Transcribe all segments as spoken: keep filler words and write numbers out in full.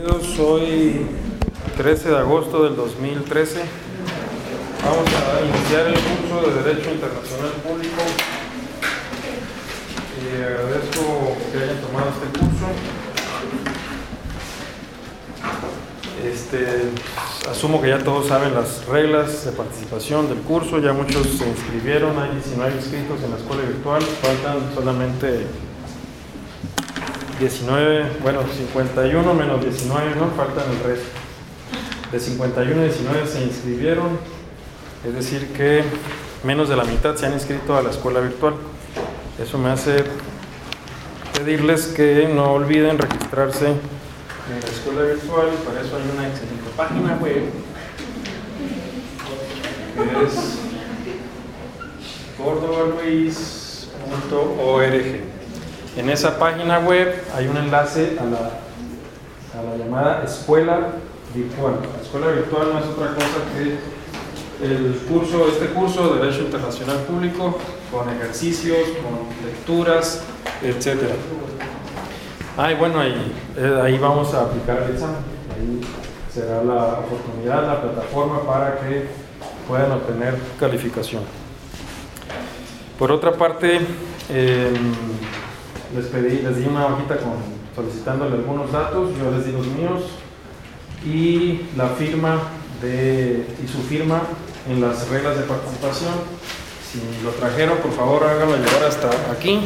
Bienvenidos, hoy trece de agosto del dos mil trece. Vamos a iniciar el curso de Derecho Internacional Público. Eh, agradezco que hayan tomado este curso. Este, asumo que ya todos saben las reglas de participación del curso, ya muchos se inscribieron, hay diecinueve inscritos en la escuela virtual, faltan solamente diecinueve, bueno, cincuenta y uno menos diecinueve, ¿no? Faltan el resto. De cincuenta y uno a diecinueve se inscribieron, es decir que menos de la mitad se han inscrito a la escuela virtual. Eso me hace pedirles que no olviden registrarse en la escuela virtual, y para eso hay una excelente página web que es cordoba luis punto org. En esa página web hay un enlace a la, a la llamada escuela virtual. La escuela virtual no es otra cosa que el curso, este curso de Derecho Internacional Público, con ejercicios, con lecturas, etcétera. Ah, y bueno, ahí, eh, ahí vamos a aplicar el examen. Ahí será la oportunidad, la plataforma para que puedan obtener calificación. Por otra parte, eh, les pedí, les di una hojita con, solicitándole algunos datos, yo les di los míos y la firma de, y su firma en las reglas de participación. Si lo trajeron, por favor háganlo llegar hasta aquí.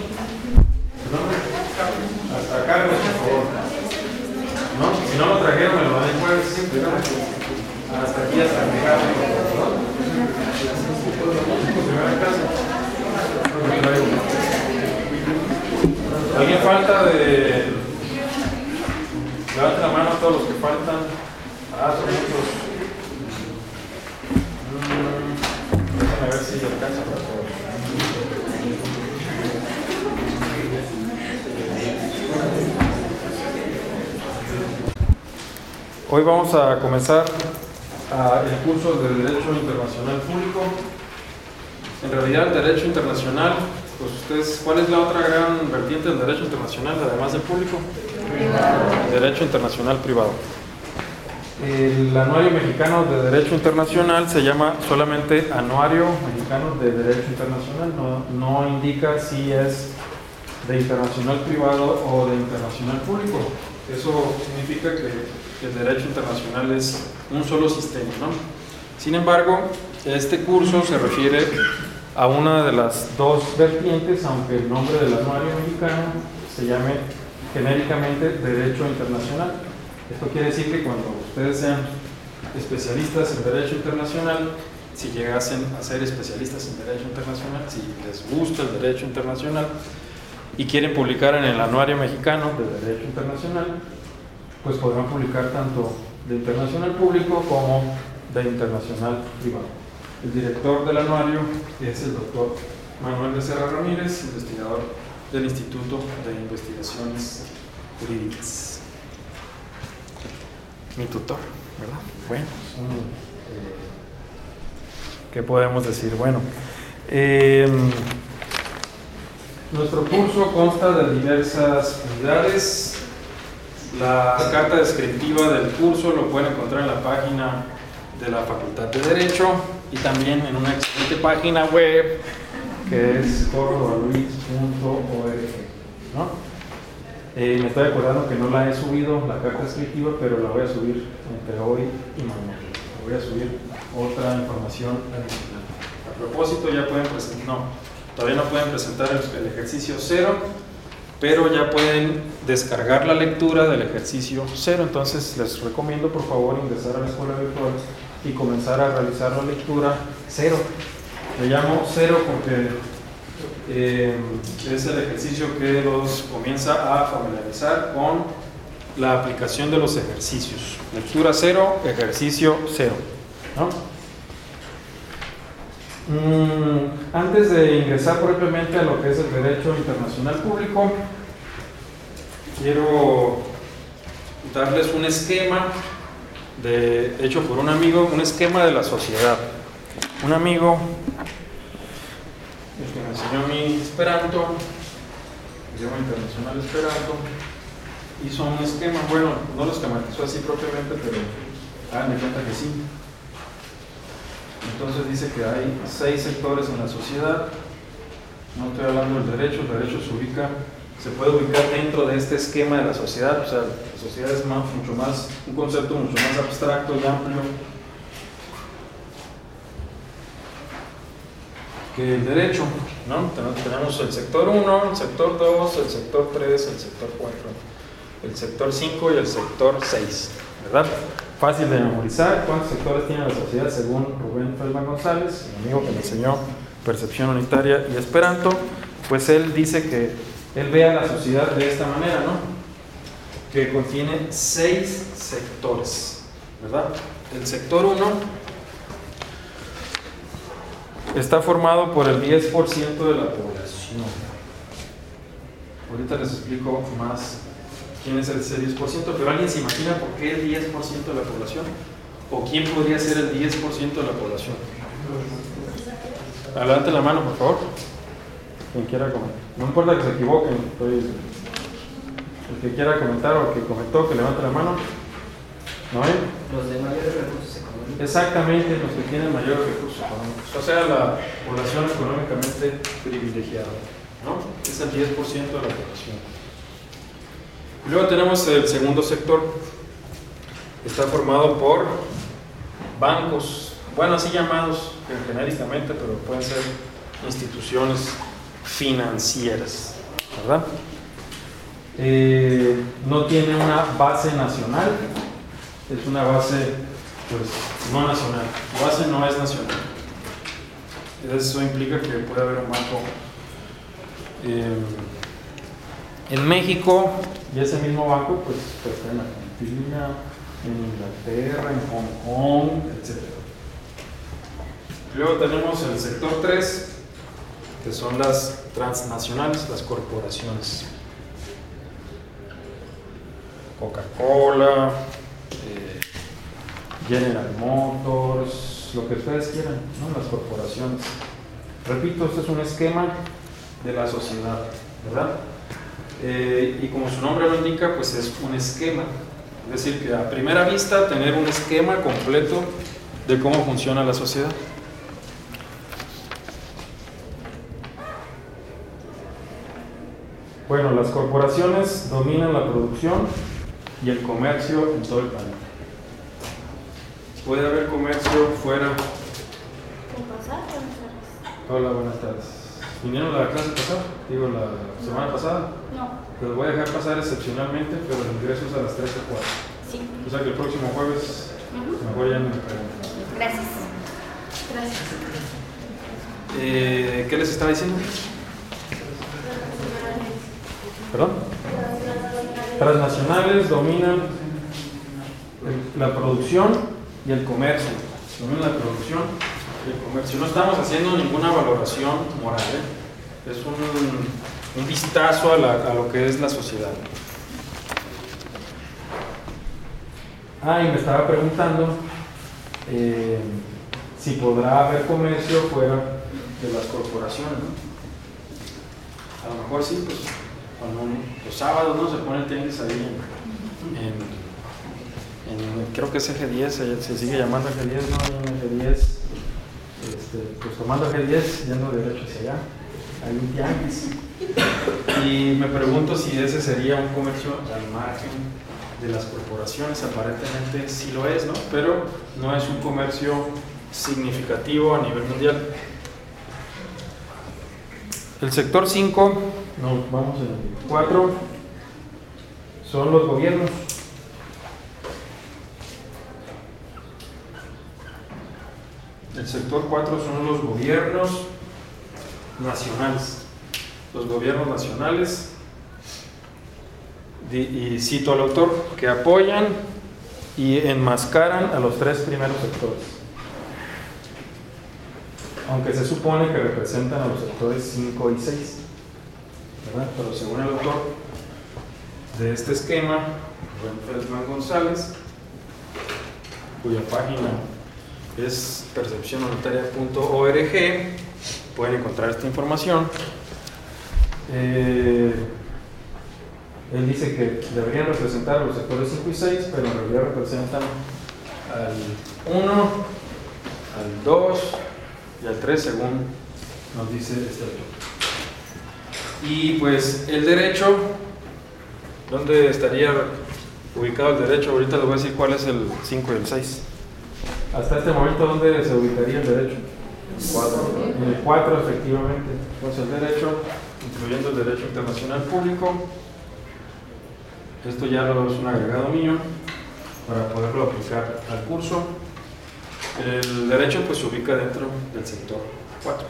Hasta acá, por favor. ¿No? Si no lo trajeron, me lo dan después siempre, ¿no? Hasta aquí, hasta acá, ¿no? ¿Alguien falta de...? Levanten la mano a todos los que faltan. Ah, son muchos. Mm, déjame ver si alcanza para todos. Hoy vamos a comenzar a el curso de Derecho Internacional Público. En realidad, el Derecho Internacional, pues ustedes, ¿cuál es la otra gran vertiente del Derecho Internacional, además del público? Privado. El Derecho Internacional Privado. El Anuario Mexicano de Derecho Internacional se llama solamente Anuario Mexicano de Derecho Internacional, no, no indica si es de internacional privado o de internacional público. Eso significa que el derecho internacional es un solo sistema, ¿no? Sin embargo, este curso se refiere a una de las dos vertientes, aunque el nombre del anuario mexicano se llame genéricamente Derecho Internacional. Esto quiere decir que cuando ustedes sean especialistas en Derecho Internacional, si llegasen a ser especialistas en Derecho Internacional, si les gusta el Derecho Internacional y quieren publicar en el Anuario Mexicano de Derecho Internacional, pues podrán publicar tanto de internacional público como de internacional privado. El director del anuario es el doctor Manuel Becerra Ramírez, investigador del Instituto de Investigaciones Jurídicas. Mi tutor, ¿verdad? Bueno, eh, ¿qué podemos decir? Bueno, eh, nuestro curso consta de diversas unidades. La carta descriptiva del curso lo pueden encontrar en la página de la Facultad de Derecho y también en una excelente página web que es cordoba luis punto org, ¿no? Eh, me estoy acordando que no la he subido, la carta descriptiva, pero la voy a subir entre hoy y mañana. Voy a subir otra información adicional. A propósito, ya pueden presentar, no, todavía no pueden presentar el, el ejercicio cero, pero ya pueden descargar la lectura del ejercicio cero. Entonces les recomiendo por favor ingresar a la escuela virtual y comenzar a realizar la lectura cero. Le llamo cero porque eh, es el ejercicio que los comienza a familiarizar con la aplicación de los ejercicios. Lectura cero, ejercicio cero, ¿no? Mm, antes de ingresar propiamente a lo que es el Derecho Internacional Público, quiero darles un esquema de, hecho por un amigo, un esquema de la sociedad. Un amigo el que me enseñó mi Esperanto, idioma internacional Esperanto, hizo un esquema, bueno, no lo esquematizó así propiamente, pero hagan de cuenta que sí. Entonces dice que hay seis sectores en la sociedad. No estoy hablando del derecho, el derecho se ubica, se puede ubicar dentro de este esquema de la sociedad. O sea, la sociedad es más, mucho más, un concepto mucho más abstracto y amplio que el derecho, ¿no? Tenemos el sector uno, el sector dos, el sector tres, el sector cuatro, el sector cinco y el sector seis, ¿verdad? Fácil de memorizar. ¿Cuántos sectores tiene la sociedad según Rubén Feldman González, el amigo que me enseñó percepción unitaria y esperanto? Pues él dice que él ve a la sociedad de esta manera, ¿no? Que contiene seis sectores, ¿verdad? El sector uno está formado por el diez por ciento de la población. Ahorita les explico más quién es ese diez por ciento, pero ¿alguien se imagina por qué el diez por ciento de la población? ¿O quién podría ser el diez por ciento de la población? Adelante la mano, por favor. Quien quiera comentar. No importa que se equivoquen. Estoy... El que quiera comentar o que comentó, que levante la mano. ¿No hay? Los de mayores recursos económicos. Exactamente, los que tienen mayores recursos económicos. O sea, la población económicamente privilegiada, ¿no? Es el diez por ciento de la población. Y luego tenemos el segundo sector. Está formado por bancos, bueno, así llamados genéricamente, pero pueden ser instituciones financieras, ¿verdad? Eh, no tiene una base nacional, es una base, pues, no nacional. Su base no es nacional. Eso implica que puede haber un banco eh, en México, y ese mismo banco pues, pues está en Argentina, en Inglaterra, en Hong Kong, etcétera. Luego tenemos el sector tres, que son las transnacionales, las corporaciones. Coca-Cola, eh, General Motors, lo que ustedes quieran, ¿no? Las corporaciones. Repito, este es un esquema de la sociedad, ¿verdad? Eh, y como su nombre lo indica, pues es un esquema. Es decir, que a primera vista tener un esquema completo de cómo funciona la sociedad. Bueno, las corporaciones dominan la producción y el comercio en todo el planeta. ¿Puede haber comercio fuera? Hola, buenas tardes. ¿Vinieron a la clase pasada? Digo, la semana pasada. No. Los voy a dejar pasar excepcionalmente, pero el ingreso es a las tres o cuatro. Sí. O sea que el próximo jueves Uh-huh. mejor ya no me preguntan. Gracias. Gracias. Eh, ¿Qué les estaba diciendo? ¿Perdón? Transnacionales dominan el- la producción y el comercio. Dominan la producción y el comercio. No estamos haciendo ninguna valoración moral, ¿eh? Es un, un vistazo a, la, a lo que es la sociedad. Ah, y me estaba preguntando eh, si podrá haber comercio fuera de las corporaciones, ¿no? A lo mejor sí, pues cuando un- los sábados, ¿no? Se pone el tenis ahí en, en, en- creo que es Eje diez, se, se sigue llamando Eje diez, ¿no? Hay un Eje diez, este, pues tomando Eje diez, yendo derecho hacia allá, hay un tianguis. Y me pregunto si ese sería un comercio al margen de las corporaciones. Aparentemente sí lo es, ¿no? Pero no es un comercio significativo a nivel mundial. El sector cinco, no, vamos en el cuatro, son los gobiernos. El sector cuatro son los gobiernos nacionales. Los gobiernos nacionales, y cito al autor, que apoyan y enmascaran a los tres primeros sectores, aunque se supone que representan a los sectores cinco y seis, ¿verdad? Pero según el autor de este esquema, Rubén Feldman González, cuya página es percepción unitaria punto org, pueden encontrar esta información. Eh, Él dice que deberían representar a los sectores cinco y seis, pero en realidad representan al uno, al dos y al tres, según nos dice este autor. Y pues el derecho, ¿dónde estaría ubicado el derecho? Ahorita les voy a decir cuál es el cinco y el seis. Hasta este momento, ¿dónde se ubicaría el derecho? En el cuatro, efectivamente. Entonces el derecho, incluyendo el derecho internacional público, esto ya lo es un agregado mío para poderlo aplicar al curso. El derecho pues se ubica dentro del sector cuatro,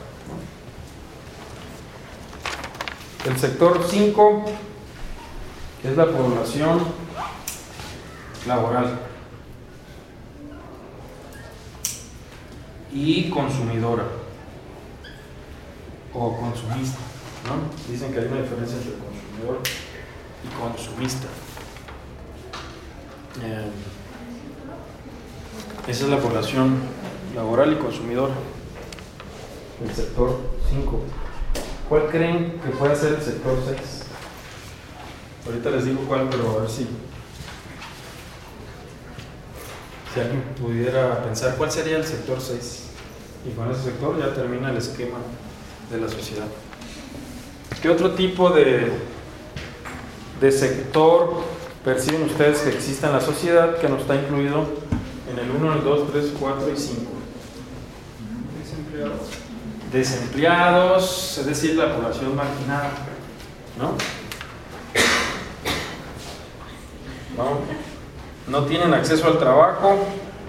¿no? El sector cinco es la población laboral y consumidora o consumista, ¿no? Dicen que hay una diferencia entre consumidor y consumista. Eh, esa es la población laboral y consumidora del sector cinco. ¿Cuál creen que pueda ser el sector seis? Ahorita les digo cuál, pero a ver si si alguien pudiera pensar cuál sería el sector seis. Y con ese sector ya termina el esquema de la sociedad. ¿Qué otro tipo de, de sector perciben ustedes que exista en la sociedad que no está incluido en el uno, el dos, tres, cuatro y cinco? Desempleados. Desempleados, es decir, la población marginada, ¿no? ¿No? No tienen acceso al trabajo,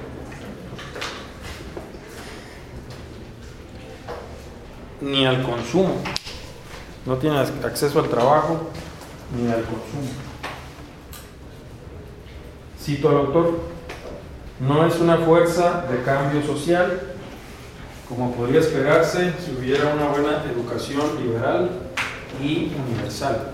ni al consumo. No tienen acceso al trabajo ni al consumo. Cito al autor: no es una fuerza de cambio social, como podría esperarse si hubiera una buena educación liberal y universal,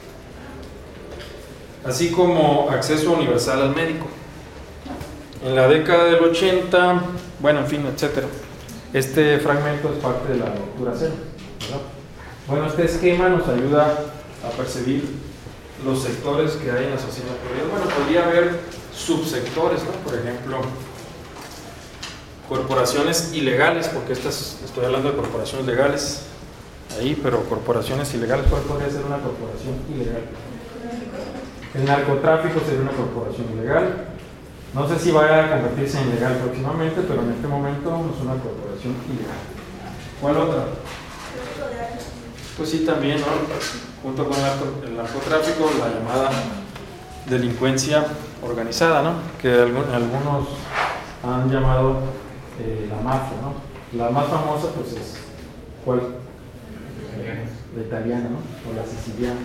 así como acceso universal al médico. En la década del ochenta, bueno, en fin, etcétera. Este fragmento es parte de la lectura cero, ¿verdad? Bueno, este esquema nos ayuda a percibir los sectores que hay en la sociedad. Bueno, podría haber subsectores, ¿no? Por ejemplo, corporaciones ilegales, porque estas, estoy hablando de corporaciones legales ahí, pero corporaciones ilegales, ¿cuál podría ser una corporación ilegal? El narcotráfico sería una corporación ilegal. No sé si vaya a convertirse en ilegal próximamente, pero en este momento es una corporación ilegal. ¿Cuál otra? Pues sí, también, ¿no? Junto con el narcotráfico, la llamada delincuencia organizada, ¿no? Que algunos han llamado eh, la mafia, ¿no? La más famosa, pues es, ¿cuál? La italiana, ¿no? O la siciliana.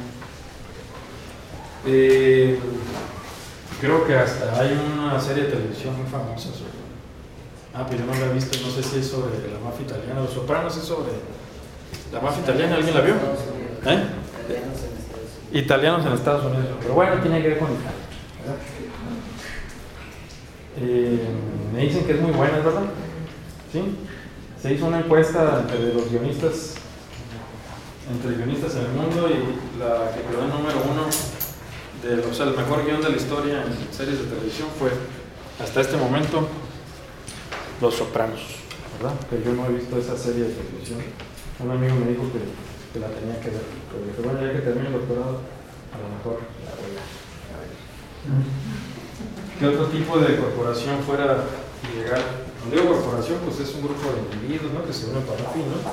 Eh, creo que hasta hay una serie de televisión muy famosa sobre... Ah, pero yo no la he visto, no sé si es sobre la mafia italiana. Los Sopranos es sobre la mafia italiana, ¿alguien la vio? ¿Eh? Italianos en Estados Unidos. Pero bueno, tiene que ver con Italia, ¿verdad? Eh, me dicen que es muy buena, ¿verdad? ¿Sí? Se hizo una encuesta entre los guionistas, entre guionistas en el mundo, y la que quedó en número uno, de, o sea, el mejor guión de la historia en series de televisión fue, hasta este momento, Los Sopranos, ¿verdad? Que yo no he visto esa serie de televisión. Un amigo me dijo que, que la tenía que ver, pero dije, bueno, ya que termine el doctorado, a lo mejor la voy a ver. ¿Qué otro tipo de corporación fuera ilegal? Cuando digo corporación, pues es un grupo de individuos, ¿no? Que se unen para un fin, ¿no?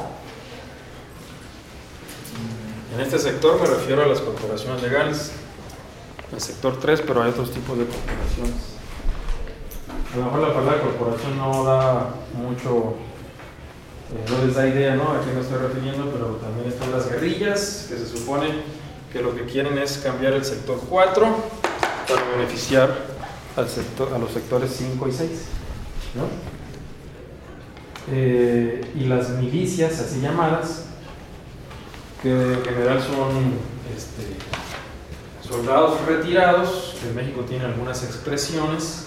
En este sector me refiero a las corporaciones legales, el sector tres, pero hay otros tipos de corporaciones. A lo mejor la palabra corporación no da mucho, eh, no les da idea, ¿no? A qué me estoy refiriendo, pero también están las guerrillas, que se supone que lo que quieren es cambiar el sector cuatro para beneficiar al sector, a los sectores cinco y seis, ¿no? Eh, y las milicias, así llamadas, que en general son este, soldados retirados, que en México tiene algunas expresiones,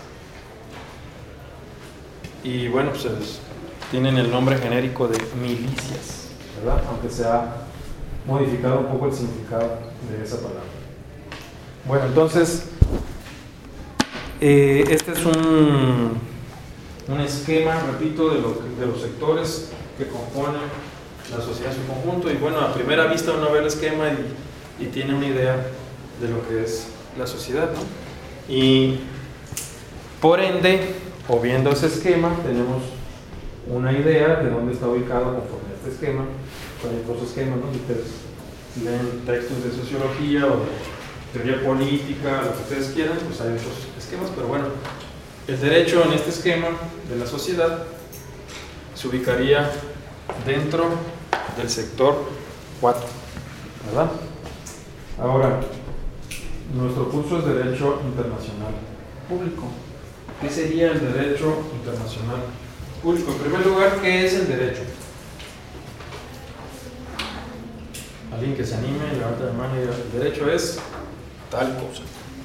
y bueno, pues tienen el nombre genérico de milicias, ¿verdad? Aunque se ha modificado un poco el significado de esa palabra. Bueno, entonces, eh, este es un, un esquema, repito, de, lo, de los sectores que componen la sociedad en su conjunto. Y bueno, a primera vista uno ve el esquema y, y tiene una idea de lo que es la sociedad, ¿no? Y por ende, o viendo ese esquema, tenemos una idea de dónde está ubicado conforme a este esquema. Hay otros esquemas, ¿no? Si ustedes leen textos de sociología o de teoría política, lo que ustedes quieran, pues hay otros esquemas, pero bueno, el derecho en este esquema de la sociedad se ubicaría dentro del sector cuatro, ¿verdad? Ahora, nuestro curso es Derecho Internacional Público. ¿Qué sería el Derecho Internacional Público? En primer lugar, ¿qué es el derecho? Alguien que se anime, levanta la mano y diga, el derecho es tal cosa.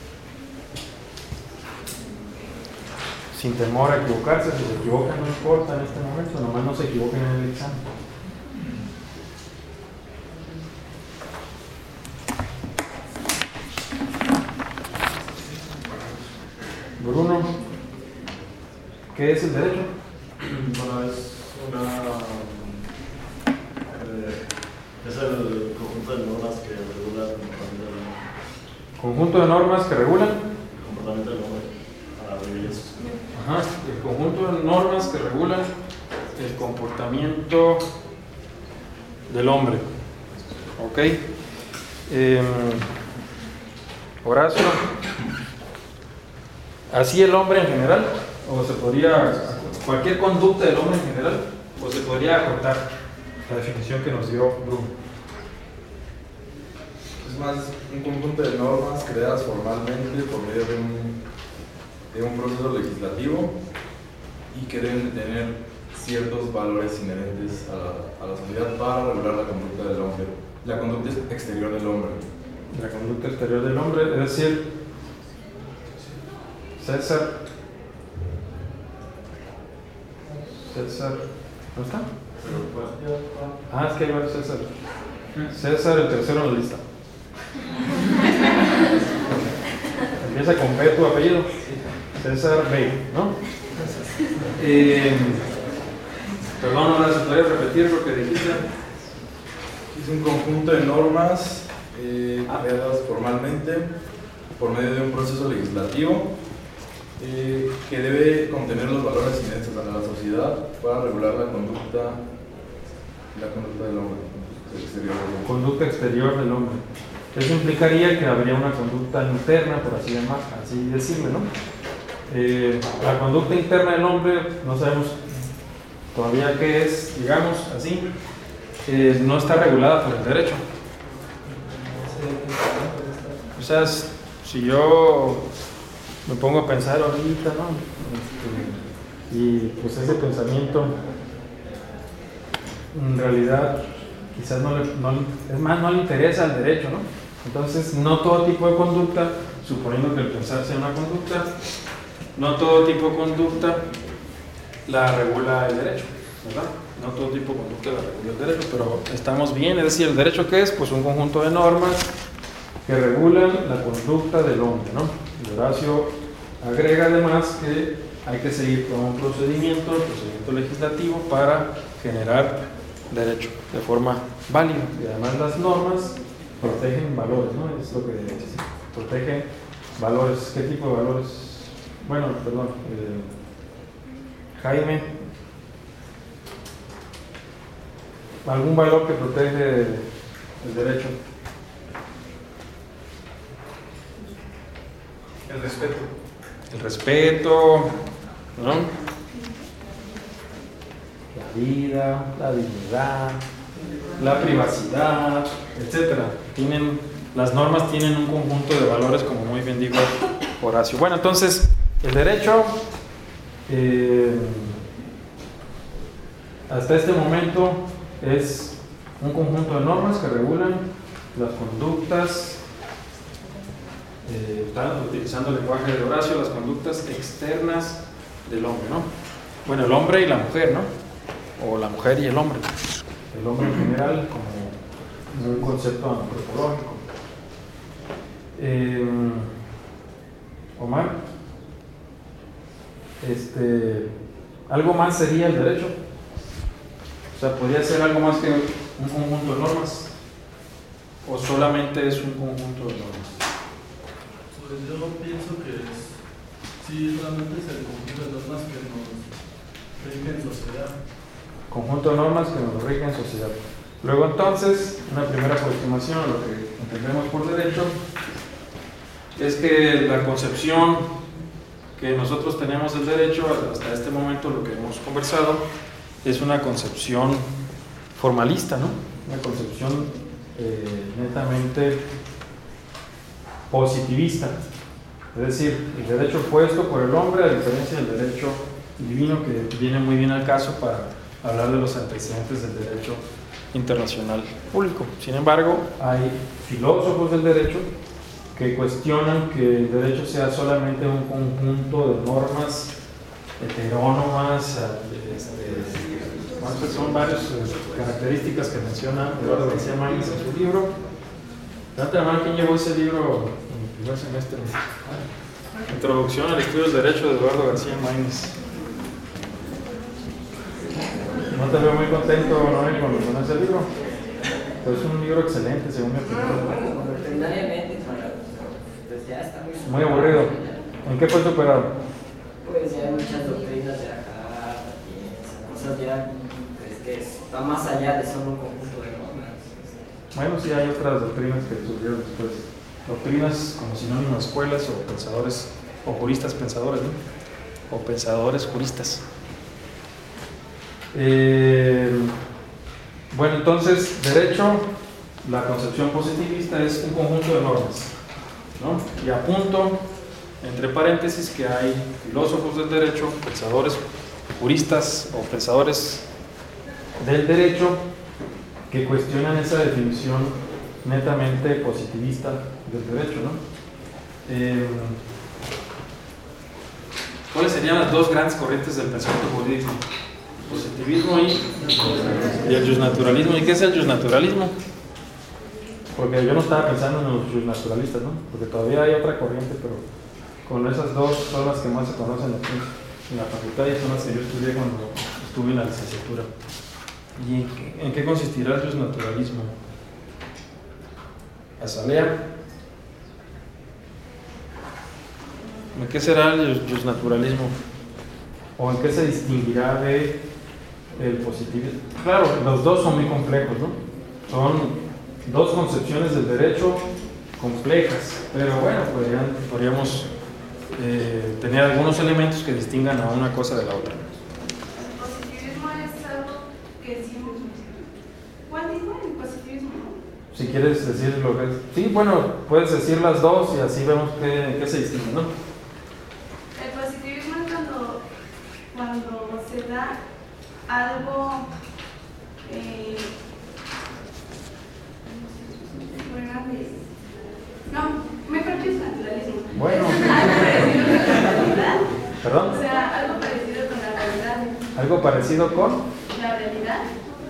Sin temor a equivocarse, si se equivocan no importa en este momento, nomás no se equivoquen en el examen. Bruno, ¿qué es el derecho? Bueno, es una... Eh, es el conjunto de normas que regulan el comportamiento del hombre. Conjunto de normas que regulan El comportamiento del hombre para vivir eso. Ajá, el conjunto de normas que regulan el comportamiento del hombre. Ok. Eh, Horacio, ¿así el hombre en general? ¿O se podría, cualquier conducta del hombre en general? ¿O se podría acortar la definición que nos dio Bruno? Es más un conjunto de normas creadas formalmente por medio de un, de un proceso legislativo y que deben de tener ciertos valores inherentes a la, a la sociedad para regular la conducta del hombre, la conducta exterior del hombre. La conducta exterior del hombre, es decir, César, César, ¿no está? Ah, es que hay varios César. César, el tercero en la lista. Empieza con B tu apellido. César B, ¿no? Eh, perdón, ahora se podría repetir lo que dijiste. Es un conjunto de normas eh, creadas formalmente por medio de un proceso legislativo eh, que debe contener los valores inherentes a la sociedad para regular la conducta, la conducta del hombre, exterior del hombre. Conducta exterior del hombre. Eso implicaría que habría una conducta interna, por así, llamar, así decirlo, ¿no? Eh, la conducta interna del hombre, no sabemos todavía qué es, digamos así, eh, no está regulada por el derecho. O sea, si yo me pongo a pensar ahorita, ¿no? Este, y pues ese pensamiento en realidad quizás no le, no, es más, no le interesa al derecho, ¿no? Entonces, no todo tipo de conducta, suponiendo que el pensar sea una conducta, no todo tipo de conducta la regula el derecho, ¿verdad? No todo tipo de conducta la regula el derecho, pero estamos bien, es decir, ¿el derecho qué es? Pues un conjunto de normas que regulan la conducta del hombre, ¿no? Y Horacio agrega además que hay que seguir con un procedimiento, el procedimiento legislativo para generar derecho de forma válida. Y además las normas protegen valores, ¿no? Es lo que dice. Protegen valores. ¿Qué tipo de valores? Bueno, perdón. Eh, Jaime, ¿algún valor que protege el derecho? El respeto. El respeto, ¿no? La vida, la dignidad, la privacidad, etcétera. Tienen, las normas tienen un conjunto de valores, como muy bien dijo Horacio. Bueno, entonces, el derecho, eh, hasta este momento, es un conjunto de normas que regulan las conductas, eh, está utilizando el lenguaje de Horacio, las conductas externas del hombre, ¿no? Bueno, el hombre y la mujer, ¿no? O la mujer y el hombre. El hombre en general como un concepto antropológico. Eh, Omar, este, ¿algo más sería el derecho? O sea, ¿podría ser algo más que un conjunto de normas? ¿O solamente es un conjunto de normas? Pues yo pienso que es, sí, realmente es el conjunto de normas que nos rige en sociedad. Conjunto de normas que nos rige en sociedad. Luego entonces, una primera aproximación a lo que entendemos por derecho es que la concepción que nosotros tenemos del derecho hasta este momento, lo que hemos conversado, es una concepción formalista, ¿no? Una concepción eh, netamente positivista. Es decir, el derecho puesto por el hombre, a diferencia del derecho divino, que viene muy bien al caso para hablar de los antecedentes del derecho internacional público. Sin embargo, hay filósofos del derecho que cuestionan que el derecho sea solamente un conjunto de normas heterónomas, este, son varias características que menciona Eduardo García Maínez en su libro. Levanta la mano, ¿quién llevó ese libro en el primer semestre? Introducción al estudio del derecho de Eduardo García Maínez. No te veo muy contento, Noel, con, con ese libro. Pero es un libro excelente, según mi opinión. Ordinariamente, pues ya está muy... Muy aburrido. ¿En qué fue superado? Pues ya hay muchas doctrinas de acá, cosas ya, pues que está más allá de solo un conjunto de normas. Bueno, sí hay otras doctrinas que surgieron después. Doctrinas como sinónimo de escuelas o pensadores, o juristas pensadores, ¿no? O pensadores juristas. Eh, bueno, entonces, derecho, la concepción positivista es un conjunto de normas, ¿no? Y apunto, entre paréntesis, que hay filósofos del derecho, pensadores, juristas o pensadores del derecho que cuestionan esa definición netamente positivista del derecho, ¿no? Eh, ¿Cuáles serían las dos grandes corrientes del pensamiento jurídico? Positivismo y, y el justnaturalismo. ¿Y qué es el justnaturalismo? Porque yo no estaba pensando en los justnaturalistas, ¿no? Porque todavía hay otra corriente, pero con esas dos son las que más se conocen aquí en la facultad y son las que yo estudié cuando estuve en la licenciatura. ¿Y en qué, en qué consistirá el justnaturalismo? Azalea. ¿En qué será el justnaturalismo? ¿O en qué se distinguirá de el positivismo? Claro, los dos son muy complejos, ¿no? Son dos concepciones del derecho complejas, pero bueno, podrían, podríamos eh, tener algunos elementos que distingan a una cosa de la otra. El positivismo es algo que sí. ¿Cuál dijo el positivismo? Si quieres decir lo que es. Sí, bueno, puedes decir las dos y así vemos qué, qué se distingue, ¿no? El positivismo es cuando, cuando se da algo. Eh, no, mejor que es naturalismo. Bueno. Algo parecido con la realidad. ¿Perdón? O sea, algo parecido con la realidad. ¿Algo parecido con? La realidad.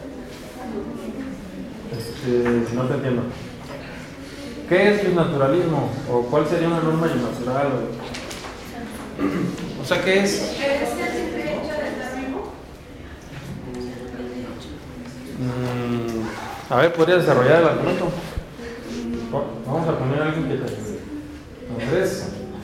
Este, no te entiendo. ¿Qué es el naturalismo? ¿O cuál sería una norma natural? O, o sea, ¿qué es? ¿Es el simple hecho de estar vivo? Mm, a ver, ¿podría desarrollar el argumento? Vamos a poner a alguien que te ayude. Andrés.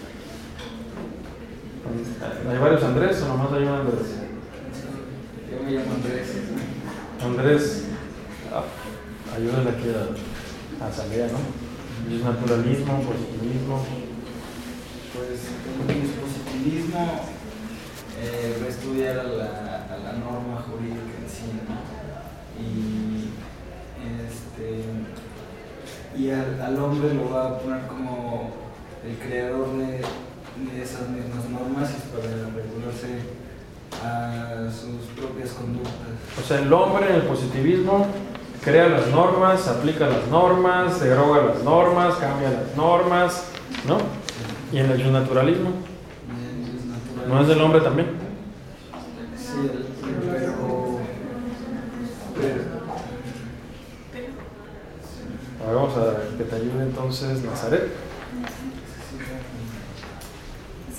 ¿Hay varios Andrés o nomás hay un Andrés? Yo me llamo Andrés. Andrés, ah, ayúdale aquí a, a Salea, ¿no? El naturalismo, positivismo. Pues el positivismo eh, va a estudiar a la, a la norma jurídica en sí, ¿no? Y, este, y al, al hombre lo va a poner como el creador de, de esas mismas normas y para regularse a sus propias conductas. O sea, el hombre en el positivismo crea las normas, aplica las normas, deroga las normas, cambia las normas, ¿no? ¿Y en el naturalismo? ¿No es del hombre también? Sí, pero... pero A ver, vamos a que te ayude entonces Nazaret.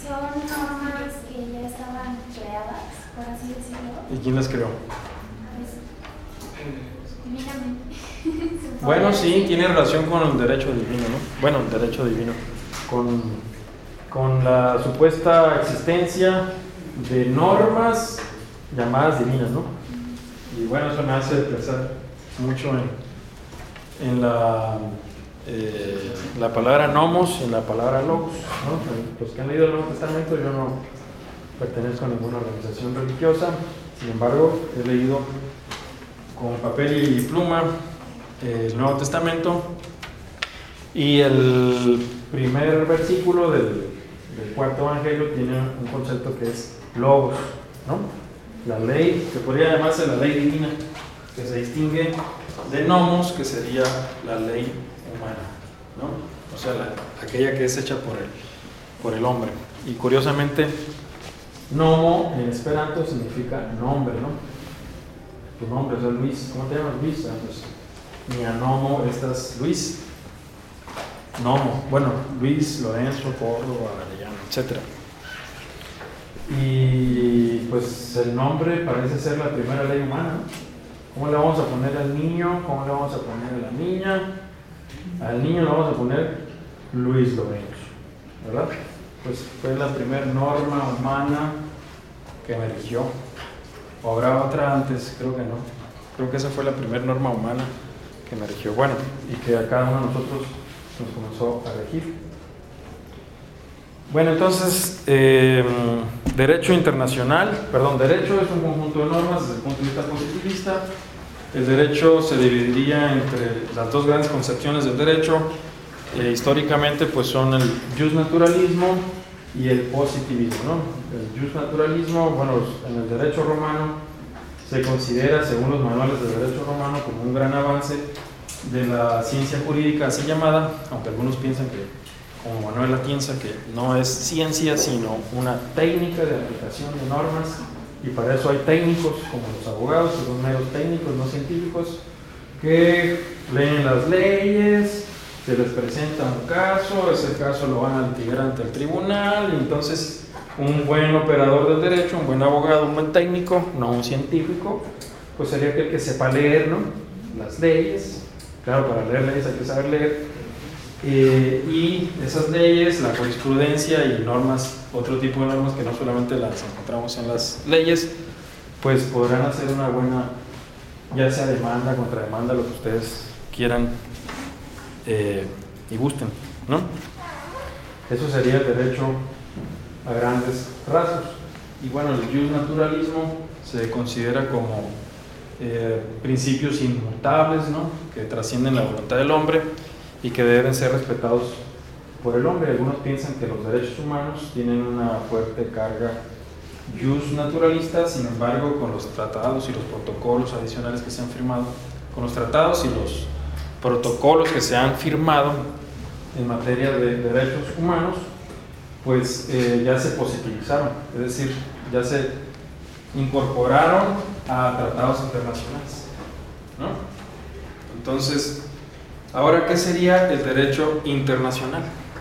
Son normas que ya estaban creadas, por así decirlo. ¿Y quién las creó? Pues, divinamente. Bueno, sí, tiene relación con el derecho divino, ¿no? Bueno, el derecho divino. Con, con la supuesta existencia de normas llamadas divinas, ¿no? Y bueno, eso me hace pensar mucho en, en la, eh, la palabra nomos y en la palabra logos, ¿no? Los que han leído el Nuevo Testamento, yo no pertenezco a ninguna organización religiosa, sin embargo, he leído con papel y pluma eh, el Nuevo Testamento, y el primer versículo del, del cuarto evangelio tiene un concepto que es logos, ¿no? La ley, que podría llamarse la ley divina, que se distingue de nomos, que sería la ley humana, ¿no? O sea, la, aquella que es hecha por el, por el hombre. Y curiosamente, nomo en esperanto significa nombre, ¿no? Tu nombre es Luis. ¿Cómo te llamas? Luis. Ah, pues, mi anomo, estás Luis. Nomo. Bueno, Luis, Lorenzo, Córdoba, Arellano, etcétera. Y pues el nombre parece ser la primera ley humana. ¿Cómo le vamos a poner al niño? ¿Cómo le vamos a poner a la niña? Al niño le vamos a poner Luis Lorenzo, ¿verdad? Pues fue la primera norma humana que me rigió. ¿O habrá otra antes? Creo que no. Creo que esa fue la primera norma humana que me rigió. Bueno, y que a cada uno de nosotros nos comenzó a regir. Bueno, entonces, eh, derecho internacional, perdón, derecho es un conjunto de normas desde el punto de vista positivista. El derecho se dividiría entre las dos grandes concepciones del derecho. Eh, históricamente, pues son el justnaturalismo y el positivismo, ¿no? El justnaturalismo, bueno, en el derecho romano se considera, según los manuales del derecho romano, como un gran avance de la ciencia jurídica así llamada, aunque algunos piensan que, como Manuel Atienza, que no es ciencia sino una técnica de aplicación de normas, y para eso hay técnicos como los abogados, que son meros técnicos, no científicos, que leen las leyes, se les presenta un caso, ese caso lo van a litigar ante el tribunal, y entonces un buen operador del derecho, un buen abogado, un buen técnico, no un científico, pues sería aquel que sepa leer, ¿no?, las leyes. Claro, para leer leyes hay que saber leer. Eh, y esas leyes, la jurisprudencia y normas, otro tipo de normas que no solamente las encontramos en las leyes, pues podrán hacer una buena, ya sea demanda, contrademanda, lo que ustedes quieran eh, y gusten, ¿no? Eso sería el derecho a grandes rasgos. Y bueno, el justnaturalismo se considera como eh, principios inmutables, ¿no?, que trascienden la voluntad del hombre y que deben ser respetados por el hombre. Algunos piensan que los derechos humanos tienen una fuerte carga justnaturalista, sin embargo, con los tratados y los protocolos adicionales que se han firmado, con los tratados y los protocolos que se han firmado en materia de derechos humanos, pues eh, ya se positivizaron, es decir, ya se incorporaron a tratados internacionales, ¿no? Entonces, ahora, ¿qué sería el derecho internacional?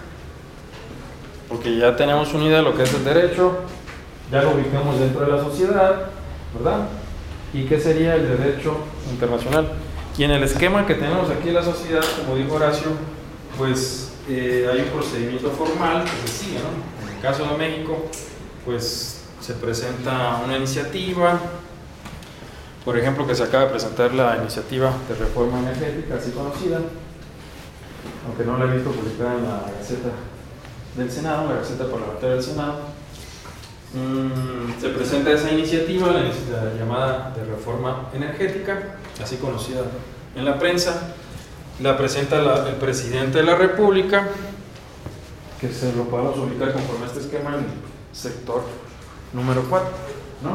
Porque ya tenemos una idea de lo que es el derecho, ya lo ubicamos dentro de la sociedad, ¿verdad? ¿Y qué sería el derecho internacional? Y en el esquema que tenemos aquí en la sociedad, como dijo Horacio, pues eh, hay un procedimiento formal que se sigue, ¿no? En el caso de México, pues se presenta una iniciativa, por ejemplo, que se acaba de presentar la iniciativa de reforma energética, así conocida, aunque no la he visto publicada en la Gaceta del Senado, la Gaceta Parlamentaria del Senado. Mm, se presenta esa iniciativa, la, la llamada de reforma energética, así conocida en la prensa. La presenta la, el presidente de la República, que se lo podemos ubicar conforme a este esquema en el sector número cuatro, ¿no?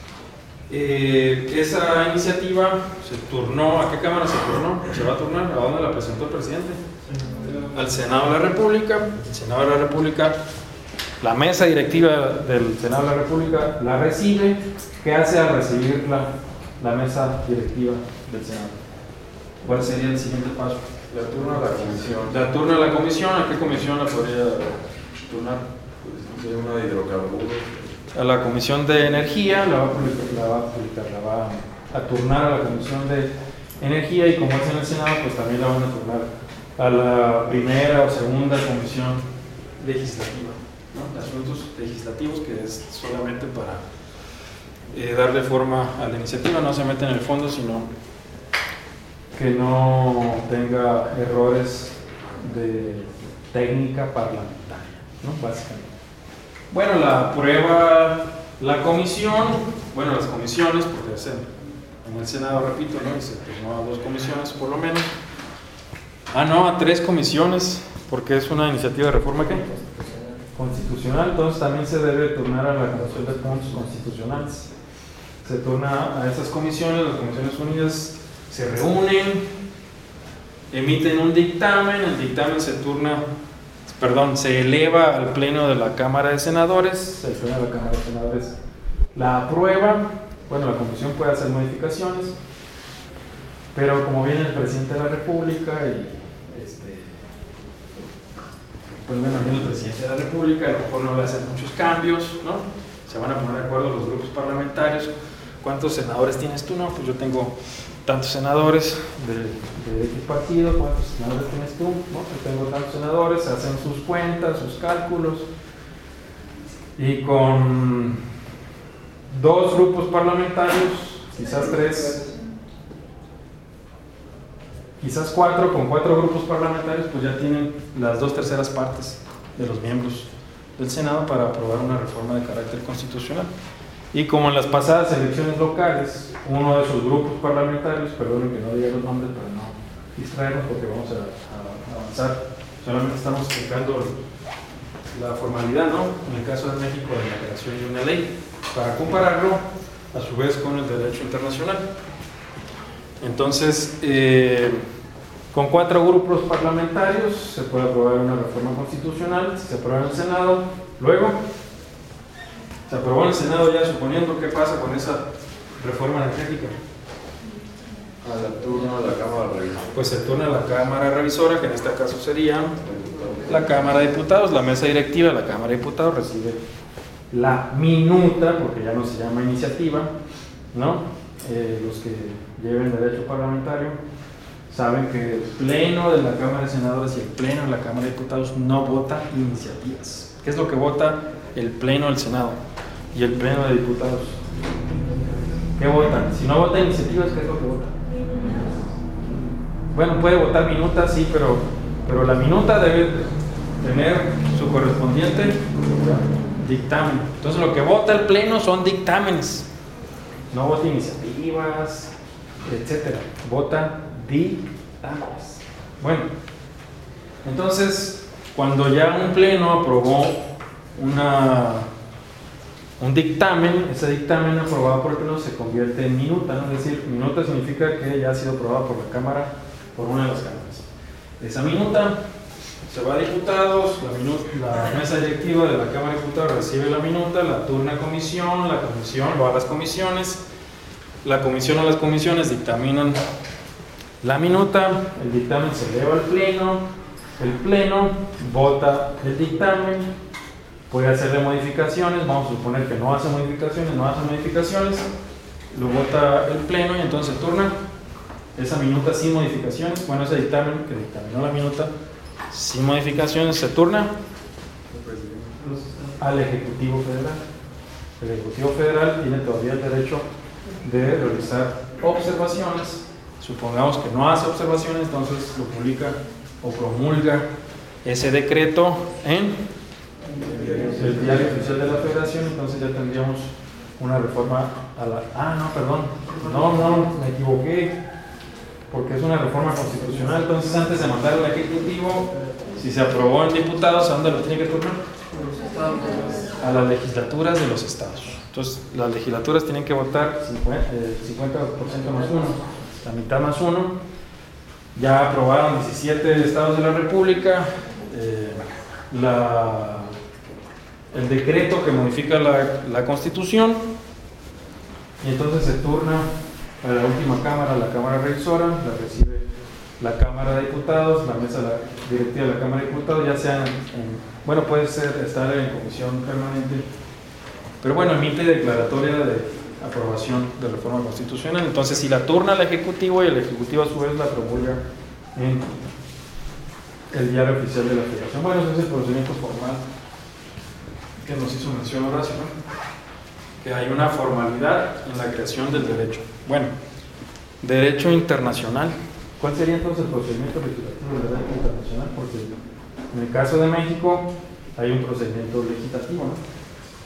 Eh, esa iniciativa se turnó, ¿a qué Cámara se turnó? ¿Se va a turnar? ¿A dónde la presentó el presidente? Al Senado de la República. El Senado de la República, la mesa directiva del Senado de la República la recibe. ¿Qué hace al recibir la, la mesa directiva del Senado? ¿Cuál sería el siguiente paso? La turna a la comisión. La turna a la comisión. ¿A qué comisión la podría turnar? pues, no sé, una de hidrocarburos. A la Comisión de Energía, la va a publicar, la va a, publicar, la va a turnar a la Comisión de Energía, y como es en el Senado, pues también la van a turnar a la primera o segunda Comisión Legislativa, ¿no? De Asuntos Legislativos, que es solamente para eh, darle forma a la iniciativa, no se mete en el fondo, sino que no tenga errores de técnica parlamentaria, ¿no? Básicamente. Bueno, la prueba la comisión, bueno, las comisiones, porque es en, en el Senado, repito, ¿no? Y se turnó a dos comisiones por lo menos. Ah, no, a tres comisiones, porque es una iniciativa de reforma ¿qué? Constitucional, entonces también se debe turnar a la Comisión de Puntos Constitucionales. Se turna a esas comisiones, las Comisiones Unidas se reúnen, emiten un dictamen, el dictamen se turna, perdón, se eleva al Pleno de la Cámara de Senadores, el Pleno de la Cámara de Senadores la aprueba, bueno, la Comisión puede hacer modificaciones, pero como viene el Presidente de la República y este, pues bueno, viene el Presidente de la República, a lo mejor no le hacen muchos cambios, ¿no? Se van a poner de acuerdo los grupos parlamentarios. ¿Cuántos senadores tienes tú? No, pues yo tengo tantos senadores de, de X partido. ¿Cuántos senadores tienes tú? No, yo tengo tantos senadores, hacen sus cuentas, sus cálculos, y con dos grupos parlamentarios, quizás tres, quizás cuatro, con cuatro grupos parlamentarios, pues ya tienen las dos terceras partes de los miembros del Senado para aprobar una reforma de carácter constitucional. Y como en las pasadas elecciones locales, uno de esos grupos parlamentarios, perdonen que no diga los nombres para no distraernos porque vamos a, a avanzar, solamente estamos explicando la formalidad, ¿no? En el caso de México, de la creación de una ley, para compararlo a su vez con el derecho internacional. Entonces, eh, con cuatro grupos parlamentarios se puede aprobar una reforma constitucional, se aprueba en el Senado, luego se aprobó en el Senado, ya suponiendo qué pasa con esa reforma energética. A la turno a la Cámara Revisora. Pues se turna a la Cámara Revisora, que en este caso sería la Cámara de Diputados, la mesa directiva de la Cámara de Diputados recibe la minuta, porque ya no se llama iniciativa, ¿no? Eh, los que lleven derecho parlamentario saben que el Pleno de la Cámara de Senadores y el Pleno de la Cámara de Diputados no vota iniciativas. ¿Qué es lo que vota el Pleno del Senado y el Pleno de Diputados? ¿Qué votan? Si no vota iniciativas, ¿qué es lo que vota? Bueno, puede votar minuta, sí, pero, pero la minuta debe tener su correspondiente dictamen. Entonces lo que vota el Pleno son dictámenes. No vota iniciativas, etcétera. Vota dictámenes. Bueno, entonces, cuando ya un Pleno aprobó una, un dictamen, ese dictamen aprobado por el Pleno se convierte en minuta, ¿no? Es decir, minuta significa que ya ha sido aprobado por la Cámara, por una de las cámaras. Esa minuta se va a diputados, la, minuta, la mesa directiva de la Cámara de Diputados recibe la minuta, la turna a comisión, la comisión va a las comisiones, la comisión o las comisiones dictaminan la minuta, el dictamen se eleva al Pleno, el Pleno vota el dictamen, puede hacerle modificaciones, vamos a suponer que no hace modificaciones, no hace modificaciones, lo vota el Pleno y entonces turna esa minuta sin modificaciones, bueno, ese dictamen que dictaminó la minuta sin modificaciones se turna al Ejecutivo Federal. El Ejecutivo Federal tiene todavía el derecho de realizar observaciones. Supongamos que no hace observaciones, entonces lo publica o promulga ese decreto en el Diario Oficial de la Federación. Entonces ya tendríamos una reforma a la... Ah, no, perdón, no, no, me equivoqué, porque es una reforma constitucional. Entonces antes de mandar al Ejecutivo, si se aprobó en diputados, ¿a dónde lo tiene que turnar? A las legislaturas de los estados. Entonces las legislaturas tienen que votar cincuenta por ciento más uno, la mitad más uno. Ya aprobaron diecisiete estados de la República eh, la, el decreto que modifica la, la Constitución, y entonces se turna a la última cámara, la Cámara Revisora, la recibe la Cámara de Diputados, la mesa directiva de la Cámara de Diputados, ya sea en, en- bueno, puede ser estar en comisión permanente, pero bueno, emite declaratoria de aprobación de reforma constitucional. Entonces, si la turna al Ejecutivo y el Ejecutivo a su vez la promulga en el diario oficial de la Federación. Bueno, ese es el procedimiento formal que nos hizo mención Horacio, ¿no? Que hay una formalidad en la creación del derecho. Bueno, derecho internacional. ¿Cuál sería entonces el procedimiento legislativo del derecho internacional? Porque en el caso de México hay un procedimiento legislativo, ¿no?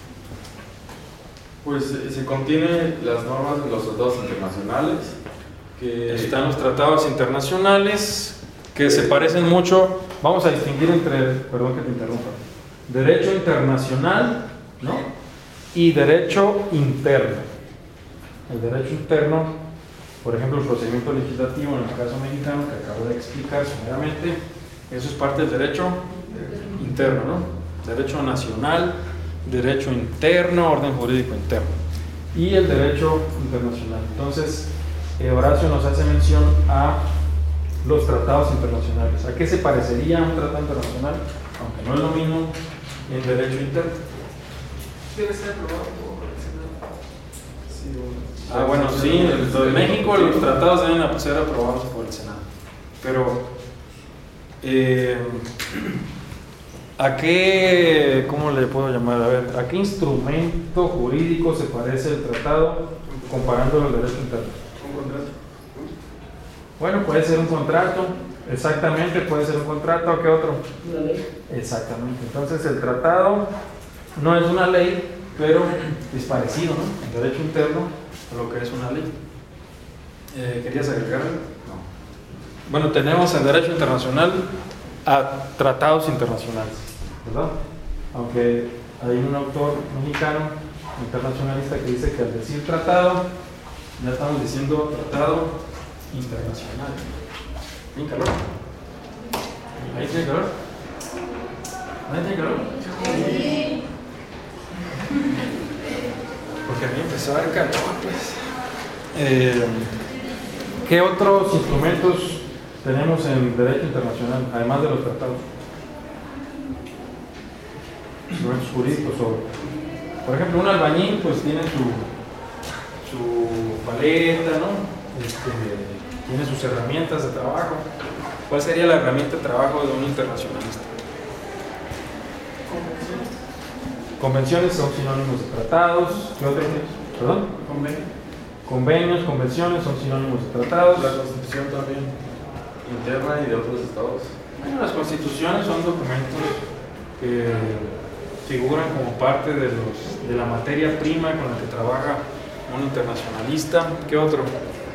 Pues eh, se contiene las normas de los tratados internacionales que Están los tratados internacionales que se parecen mucho. Vamos a distinguir entre, perdón que te interrumpa, derecho internacional, ¿no? Y derecho interno. El derecho interno, por ejemplo, el procedimiento legislativo en el caso mexicano que acabo de explicar sumeramente, eso es parte del derecho interno, ¿no? Derecho nacional, derecho interno, orden jurídico interno y el derecho internacional. Entonces, eh, Horacio nos hace mención a los tratados internacionales. ¿A qué se parecería un tratado internacional? Aunque no es lo mismo en derecho interno. Debe ser aprobado por el Senado. Sí, bueno. Ah, bueno, sí, en lo de México los tratados deben ser aprobados por el Senado. Pero, eh, ¿a qué, cómo le puedo llamar? A ver, ¿a qué instrumento jurídico se parece el tratado comparándolo al derecho interno? Un contrato. Bueno, puede ser un contrato, exactamente, puede ser un contrato, ¿qué otro? Una ley. Exactamente. Entonces, el tratado no es una ley, pero es parecido, ¿no? El derecho interno a lo que es una ley. Eh, ¿Querías agregar? No. Bueno, tenemos en derecho internacional a tratados internacionales, ¿verdad? Aunque hay un autor mexicano, internacionalista, que dice que al decir tratado, ya estamos diciendo tratado internacional. ¿Tiene calor? ¿Ahí tiene calor? ¿Ahí tiene calor? Sí. Porque a mí empezó a dar calor, pues. Eh, ¿Qué otros instrumentos tenemos en derecho internacional, además de los tratados? Instrumentos jurídicos, o, por ejemplo, un albañil pues tiene su, su paleta, ¿no? Este, tiene sus herramientas de trabajo. ¿Cuál sería la herramienta de trabajo de un internacionalista? Convenciones son sinónimos de tratados. ¿Qué otros? ¿Perdón? Convenio. Convenios, convenciones son sinónimos de tratados. La Constitución también, interna y de otros estados. Bueno, las constituciones son documentos que figuran como parte de, los, de la materia prima con la que trabaja un internacionalista. ¿Qué otro?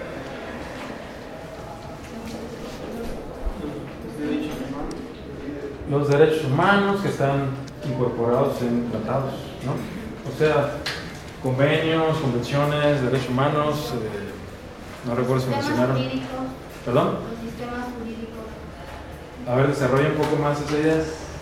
Los derechos humanos que están incorporados en tratados, ¿no? O sea, convenios, convenciones, derechos humanos, eh, no recuerdo si Sistemas mencionaron. jurídicos, ¿Perdón? los sistemas jurídicos, A ver, desarrolla un poco más esa idea.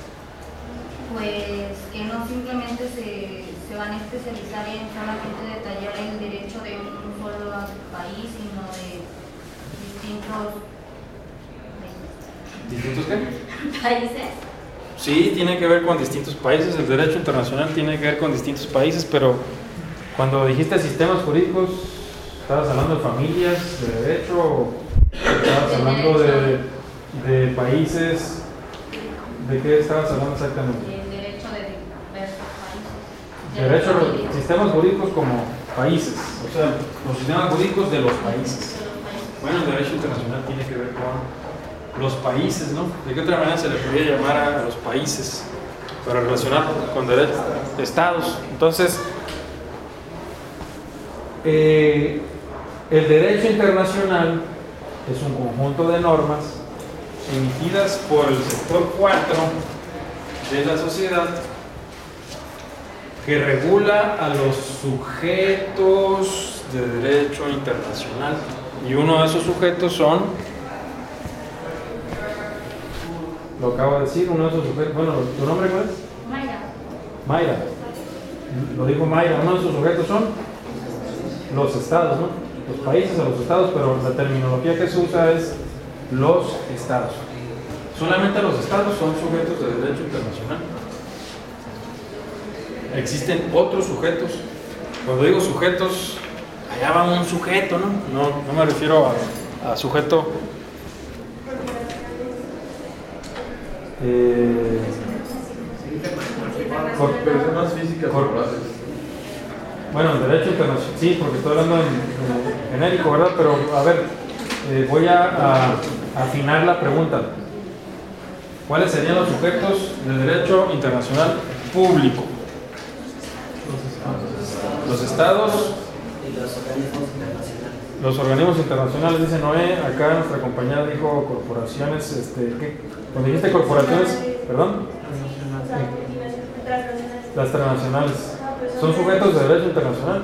pues que no simplemente se, se van a especializar en solamente detallar el derecho de un solo país, sino de distintos ¿Distintos qué? países. Sí, tiene que ver con distintos países. El derecho internacional tiene que ver con distintos países, pero cuando dijiste sistemas jurídicos, ¿estabas hablando de familias, de derecho, o estabas De hablando de, derecho. de países? ¿De qué estabas hablando exactamente? El derecho de diversos países. De Derecho, las familias. sistemas jurídicos como países, o sea, los sistemas jurídicos de los países. De los países. Bueno, el derecho internacional tiene que ver con los países, ¿no? ¿De qué otra manera se le podría llamar a los países para relacionar con derechos? Estados. Entonces, eh, el derecho internacional es un conjunto de normas emitidas por el sector cuatro de la sociedad que regula a los sujetos de derecho internacional. Y uno de esos sujetos son, lo acabo de decir, uno de esos sujetos, bueno, ¿tu nombre cuál es? Mayra. Mayra. Lo dijo Mayra, uno de esos sujetos son los estados, ¿no? Los países o los estados, pero la terminología que se usa es los estados. Solamente los estados son sujetos de derecho internacional. Existen otros sujetos. Cuando digo sujetos, allá va un sujeto, ¿no? No, no me refiero a, a sujeto. Eh, Por personas físicas corporales. Bueno, el derecho internacional, sí, porque estoy hablando en, en genérico, ¿verdad? Pero a ver, eh, voy a, a afinar la pregunta. ¿Cuáles serían los sujetos del derecho internacional público? Los estados Y los organismos internacionales. Los organismos internacionales, dice Noé. Acá nuestra compañera dijo corporaciones. Este, ¿qué? Cuando dijiste corporaciones, perdón, las transnacionales son sujetos de derecho internacional.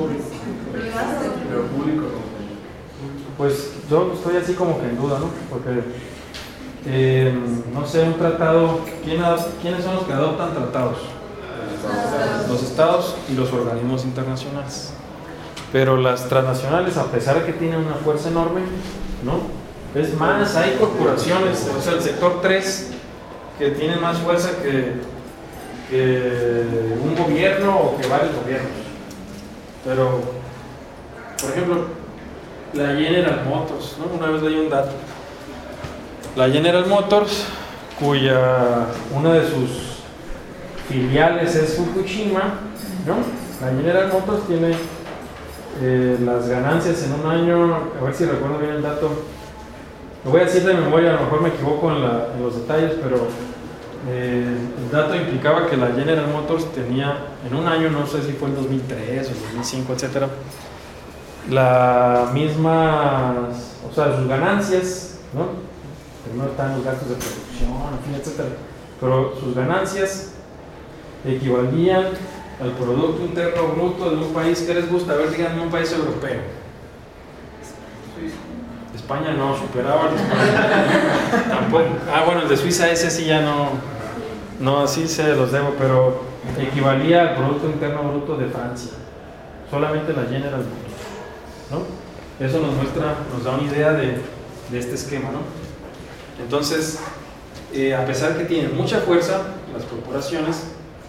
Pero público no. Pues yo estoy así como que en duda, ¿no? Porque eh, no sé, un tratado, ¿quién, ¿quiénes son los que adoptan tratados? Los estados y los organismos internacionales. Pero las transnacionales, a pesar de que tienen una fuerza enorme, ¿no? Es más, hay corporaciones, o sea, el sector tres, que tienen más fuerza que, que un gobierno o que varios gobiernos. Pero, por ejemplo, la General Motors, ¿no? Una vez leí un dato. La General Motors, cuya una de sus filiales es Fukushima, ¿no? La General Motors tiene eh, las ganancias en un año, a ver si recuerdo bien el dato, lo voy a decir de memoria, a lo mejor me equivoco en, la, en los detalles, pero eh, el dato implicaba que la General Motors tenía en un año, no sé si fue en dos mil tres o dos mil cinco, etcétera, la misma, o sea, sus ganancias, ¿no? Primero están los gastos de producción, en fin, etcétera, pero sus ganancias equivalían al Producto Interno Bruto de un país. ¿Qué les gusta? A ver, díganme un país europeo. España no, superaba el España. Tampoco. Ah, bueno, el de Suiza ese sí ya no, no, sí se los debo, pero equivalía al Producto Interno Bruto de Francia. Solamente la General Motors, ¿no? Eso nos muestra, nos da una idea de, de este esquema, ¿no? Entonces, eh, a pesar que tienen mucha fuerza las corporaciones,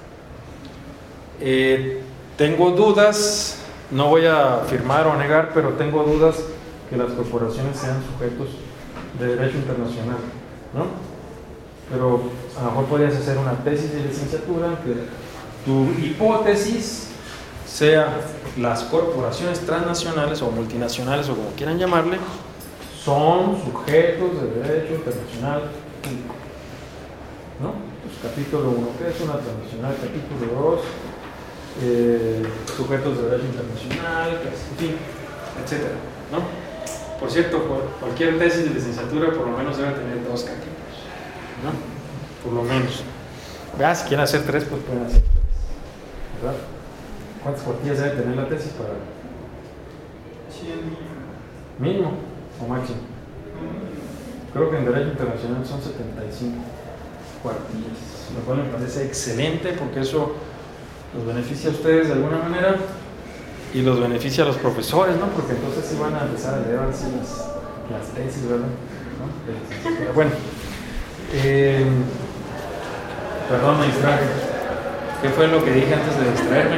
Eh, tengo dudas, no voy a afirmar o negar, pero tengo dudas que las corporaciones sean sujetos de derecho internacional, ¿no? Pero a lo mejor podrías hacer una tesis de licenciatura que tu hipótesis sea las corporaciones transnacionales o multinacionales o como quieran llamarle, son sujetos de derecho internacional público, ¿no? Pues capítulo uno, ¿qué es una transnacional? Capítulo dos, Eh, sujetos de derecho internacional, en fin, etcétera, ¿no? Por cierto, por cualquier tesis de licenciatura por lo menos debe tener dos capítulos, ¿no? Por lo menos. Vea, si quieren hacer tres, pues pueden hacer tres, ¿verdad? ¿Cuántas cuartillas debe tener la tesis para? ¿Mínimo o máximo? Creo que en derecho internacional son setenta y cinco cuartillas, lo cual me parece excelente porque eso los beneficia a ustedes de alguna manera y los beneficia a los profesores, ¿no? Porque entonces sí van a empezar a leer así las, las tesis, ¿verdad? ¿No? Pero bueno, eh, perdón, me distraje. ¿Qué fue lo que dije antes de distraerme?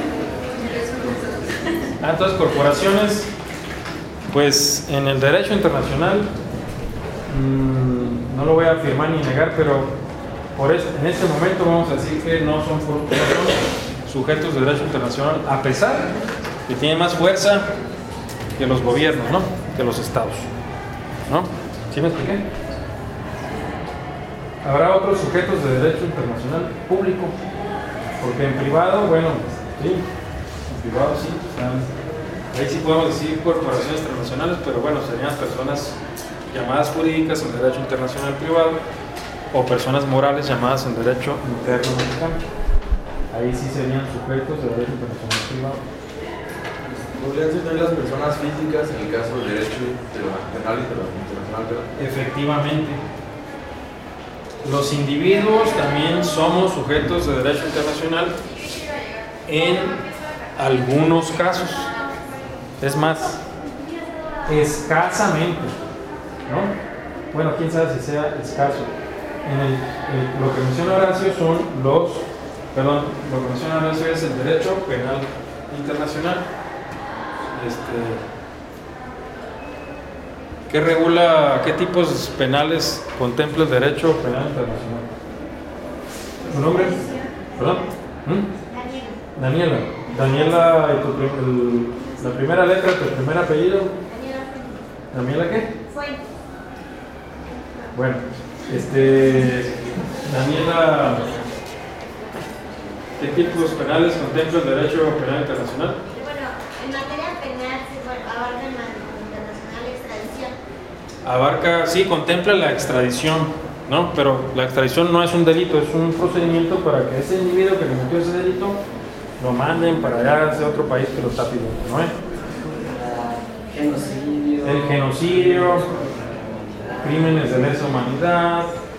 Ah, entonces, corporaciones, pues en el derecho internacional, mmm, no lo voy a afirmar ni negar, pero por eso, en este momento vamos a decir que no son, no son sujetos de derecho internacional, a pesar que tienen más fuerza que los gobiernos, ¿no? Que los estados, ¿no? ¿Sí me expliqué? Habrá otros sujetos de derecho internacional público, porque en privado, bueno, sí, en privado sí, están, ahí sí podemos decir corporaciones transnacionales, pero bueno, serían personas llamadas jurídicas en derecho internacional privado, o personas morales llamadas en derecho interno mexicano. Ahí sí serían sujetos de derecho internacional privado. ¿Podrían ser también las personas físicas en el caso del derecho penal internacional? Efectivamente. Los individuos también somos sujetos de derecho internacional en algunos casos. Es más, escasamente, ¿no? bueno, quién sabe si sea escaso. En el, el- lo que menciona Horacio son los, perdón, lo que menciona Horacio es el derecho penal internacional. Este, ¿qué regula, qué tipos penales contempla el derecho penal internacional? ¿Tu nombre? ¿Perdón? ¿Mm? Daniela. Daniela, ¿y tu prim- el- la primera letra de tu primer apellido? ¿Daniela qué? Fuente. Bueno, este, Daniela, ¿qué tipos penales contempla el derecho penal internacional? Bueno, en materia penal se abarca en la internacional extradición. Abarca, sí, contempla la extradición, ¿no? Pero la extradición no es un delito, es un procedimiento para que ese individuo que cometió ese delito lo manden para allá hacia otro país que lo está pidiendo, ¿no es? Genocidio. El genocidio, crímenes de lesa humanidad,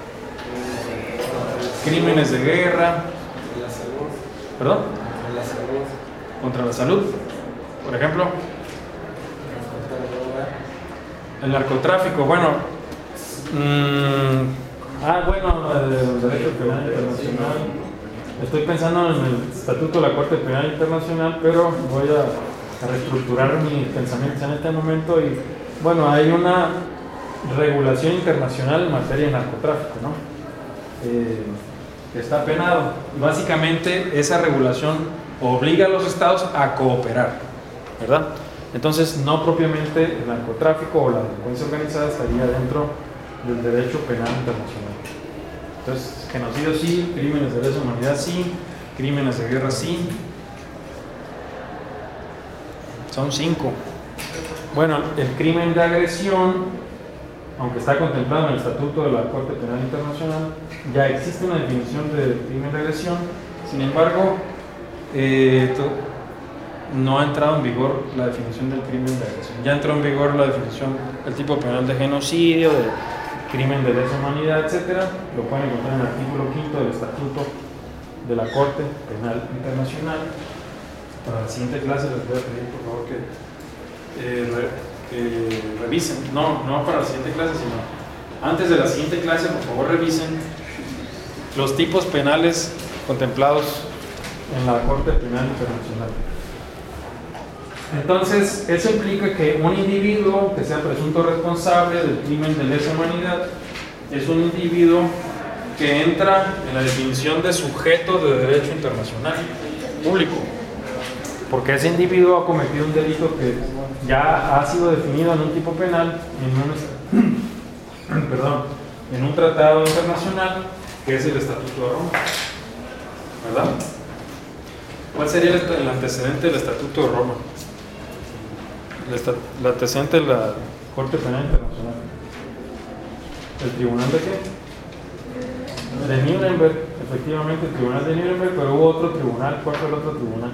crímenes de guerra, La salud, ¿perdón? la salud, Contra la salud, por ejemplo. transportar droga. El narcotráfico, bueno. mmm, ah, bueno, el derecho penal internacional. Estoy pensando en el estatuto de la Corte Penal Internacional, pero voy a, a reestructurar mis pensamientos en este momento. Y bueno, hay una regulación internacional en materia de narcotráfico, ¿no? Eh, que está penado. Y básicamente esa regulación obliga a los estados a cooperar, ¿verdad? Entonces, no propiamente el narcotráfico o la delincuencia organizada estaría dentro del derecho penal internacional. Entonces, genocidio sí, crímenes de lesa humanidad sí, crímenes de guerra sí. Son cinco. Bueno, el crimen de agresión, aunque está contemplado en el Estatuto de la Corte Penal Internacional, ya existe una definición de crimen de agresión. Sin embargo, eh, no ha entrado en vigor la definición del crimen de agresión. Ya entró en vigor la definición del tipo penal de genocidio, de crimen de lesa humanidad, etcétera. Lo pueden encontrar en el artículo quinto del Estatuto de la Corte Penal Internacional. Para la siguiente clase les voy a pedir por favor que, eh, re, que revisen, no, no para la siguiente clase, sino antes de la siguiente clase, por favor revisen los tipos penales contemplados en la Corte Penal Internacional. Entonces, eso implica que un individuo que sea presunto responsable del crimen de lesa humanidad es un individuo que entra en la definición de sujeto de derecho internacional público, porque ese individuo ha cometido un delito que ya ha sido definido en un tipo penal, en un, perdón, en un tratado internacional que es el Estatuto de Roma, ¿verdad? ¿Cuál sería el antecedente del Estatuto de Roma? El antecedente de la Corte Penal Internacional. ¿El tribunal de qué? De Nuremberg, efectivamente, el tribunal de Nuremberg, pero hubo otro tribunal. ¿Cuál fue el otro tribunal?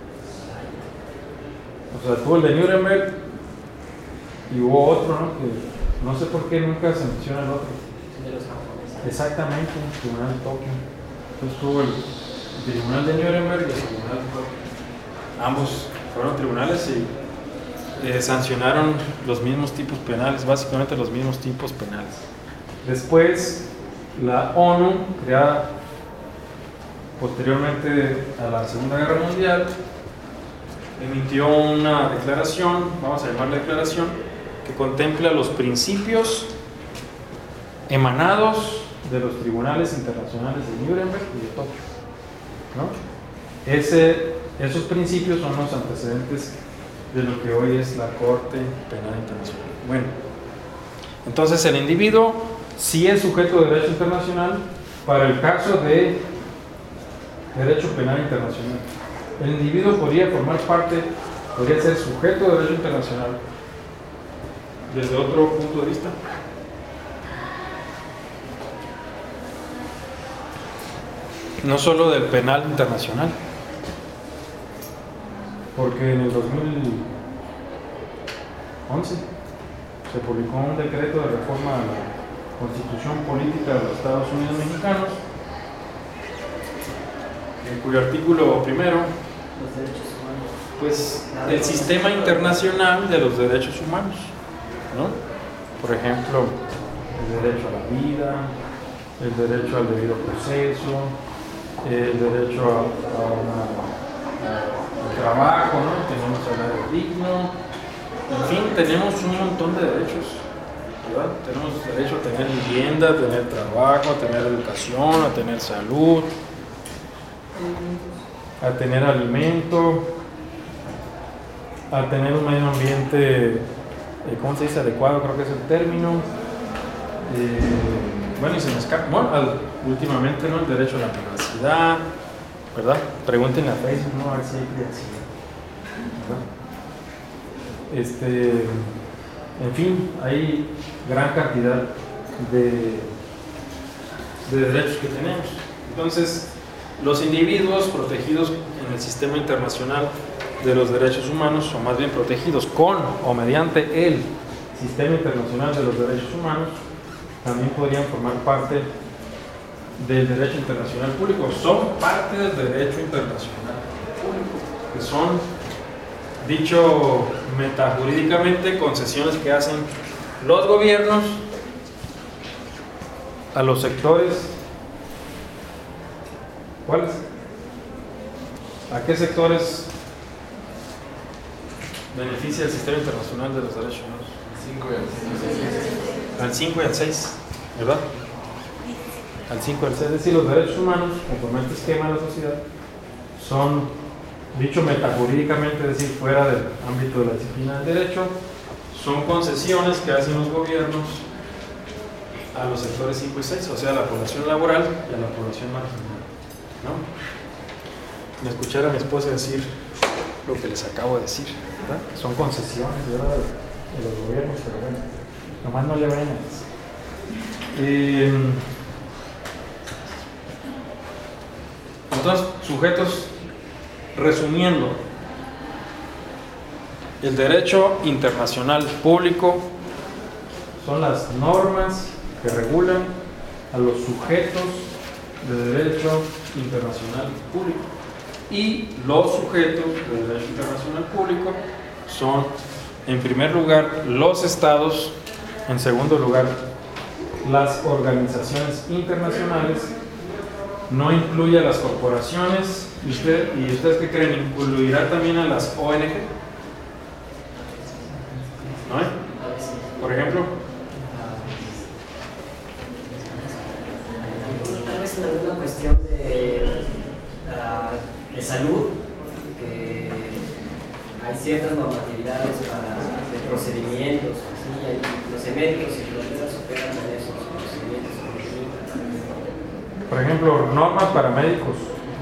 O sea, tuvo el de Nuremberg y hubo otro, ¿no? Que no sé por qué nunca se menciona el otro. Exactamente, el tribunal de Tokio. Entonces tuvo el, el tribunal de Nuremberg y el tribunal de Tokio. Ambos fueron tribunales y Eh, sancionaron los mismos tipos penales, básicamente los mismos tipos penales. Después, la ONU, creada posteriormente a la Segunda Guerra Mundial, emitió una declaración, vamos a llamarla declaración, que contempla los principios emanados de los tribunales internacionales de Nuremberg y de Tokio, ¿no? Ese, esos principios son los antecedentes de lo que hoy es la Corte Penal Internacional. Bueno, entonces el individuo sí es sujeto de derecho internacional para el caso de derecho penal internacional. El individuo podría formar parte, podría ser sujeto de derecho internacional desde otro punto de vista. No solo del penal internacional, porque en el dos mil once se publicó un decreto de reforma a la Constitución Política de los Estados Unidos Mexicanos, en cuyo artículo primero, Los derechos humanos. pues el sistema internacional de los derechos humanos, ¿no? Por ejemplo, el derecho a la vida, el derecho al debido proceso, el derecho a, a una, a, al trabajo, ¿no? Tenemos el salario digno, en fin, tenemos un montón de derechos, ¿verdad? Tenemos derecho a tener vivienda, a tener trabajo, a tener educación, a tener salud, a tener alimento, a tener un medio ambiente, ¿cómo se dice? Adecuado, creo que es el término. Eh, bueno, y se me escapa, bueno, al, últimamente, ¿no? El derecho a la privacidad, ¿verdad? Pregúntenle a Facebook, ¿no? A ver si hay privacidad, ¿verdad? Este, en fin, hay gran cantidad de, de derechos que tenemos. Entonces, los individuos protegidos en el sistema internacional de los derechos humanos, o más bien protegidos con o mediante el sistema internacional de los derechos humanos, también podrían formar parte del derecho internacional público. Son parte del derecho internacional público, que son, dicho metajurídicamente, concesiones que hacen los gobiernos a los sectores. ¿Cuáles? ¿A qué sectores beneficia el sistema internacional de los derechos humanos? Al cinco y al seis, ¿verdad? Al cinco y al seis, es decir, los derechos humanos, conforme a este esquema de la sociedad, son, dicho metajurídicamente, es decir, fuera del ámbito de la disciplina del derecho, son concesiones que hacen los gobiernos a los sectores cinco y seis, o sea, a la población laboral y a la población marginal, ¿no? Me escucharon a mi esposa decir lo que les acabo de decir, ¿verdad? Son concesiones, ¿verdad?, de los gobiernos, pero bueno, nomás no le vayan a decir. Eh, entonces, sujetos, resumiendo, el derecho internacional público son las normas que regulan a los sujetos de derecho internacional público. Y los sujetos de derecho internacional público son, en primer lugar, los estados, en segundo lugar, las organizaciones internacionales, no incluye a las corporaciones. ¿Y, usted, ¿Y ustedes qué creen? ¿Incluirá también a las O N G? ¿No? Por ejemplo. Tal vez en alguna cuestión de, uh, de salud, que hay ciertas normatividades para de procedimientos, ¿sí? Hay, los médicos y los operan en esos procedimientos. Por ejemplo, normas para médicos.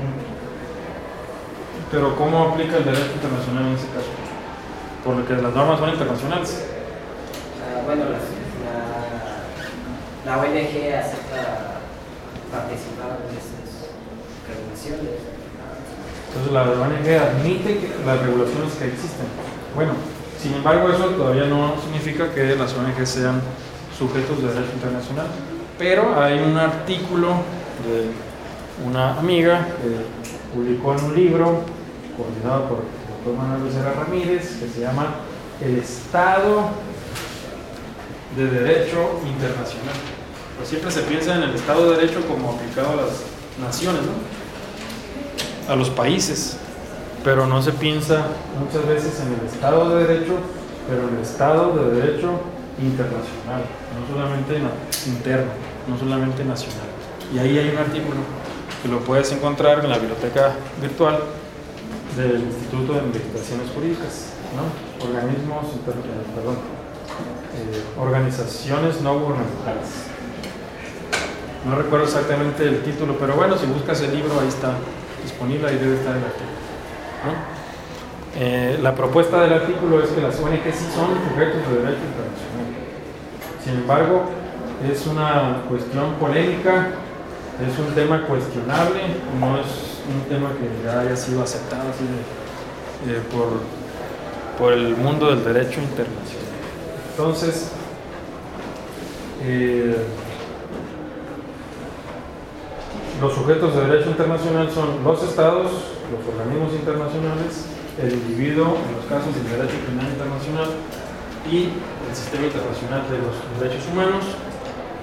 Pero ¿cómo aplica el derecho internacional en ese caso? Por lo que las normas son internacionales. Uh, bueno, la, la, la O N G acepta participar en estas regulaciones. Entonces la O N G admite que las regulaciones que existen. Bueno, sin embargo, eso todavía no significa que las O N G sean sujetos de derecho internacional. Pero hay un artículo de una amiga que publicó en un libro coordinado por el doctor Manuel Becerra Ramírez, que se llama El Estado de Derecho Internacional. Pues siempre se piensa en el Estado de Derecho como aplicado a las naciones, ¿no?, a los países, pero no se piensa muchas veces en el Estado de Derecho, pero en el Estado de Derecho internacional, no solamente interno, no solamente nacional. Y ahí hay un artículo que lo puedes encontrar en la biblioteca virtual del Instituto de Investigaciones Jurídicas, ¿no? Organismos, perdón, eh, organizaciones no gubernamentales. No recuerdo exactamente el título, pero bueno, si buscas el libro ahí está disponible, ahí debe estar el artículo, ¿no? Eh, la propuesta del artículo es que las O N G sí son sujetos de derecho internacional. Sin embargo, es una cuestión polémica, es un tema cuestionable, no es un tema que ya haya sido aceptado así de, eh, por, por el mundo del derecho internacional. Entonces, eh, los sujetos de derecho internacional son los estados, los organismos internacionales, el individuo en los casos del derecho penal internacional y el sistema internacional de los derechos humanos,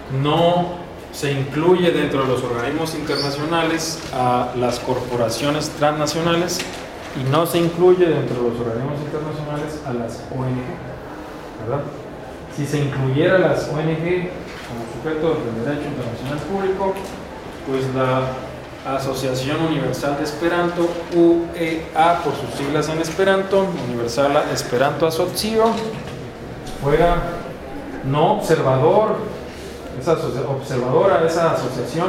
no se incluye dentro de los organismos internacionales a las corporaciones transnacionales y no se incluye dentro de los organismos internacionales a las O N G, ¿verdad? Si se incluyera las O N G como sujetos del derecho internacional público, pues la Asociación Universal de Esperanto, U E A por sus siglas en Esperanto, Universala Esperanto Asocio, fuera no observador, esa observadora, esa asociación.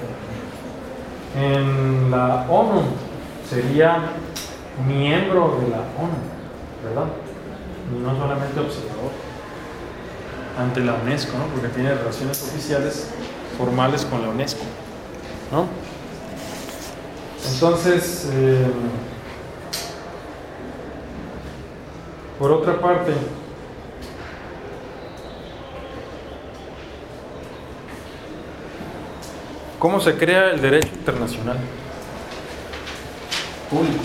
En la ONU sería miembro de la ONU, ¿verdad? Y no solamente observador ante la UNESCO, ¿no? Porque tiene relaciones oficiales formales con la UNESCO, ¿no? Entonces, eh, por otra parte, ¿cómo se crea el derecho internacional público?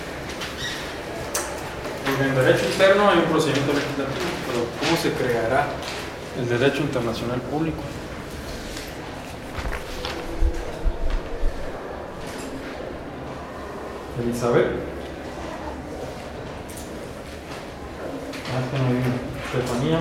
Porque en derecho interno hay un procedimiento legislativo, pero ¿cómo se creará el derecho internacional público? Elizabeth. Estefanía.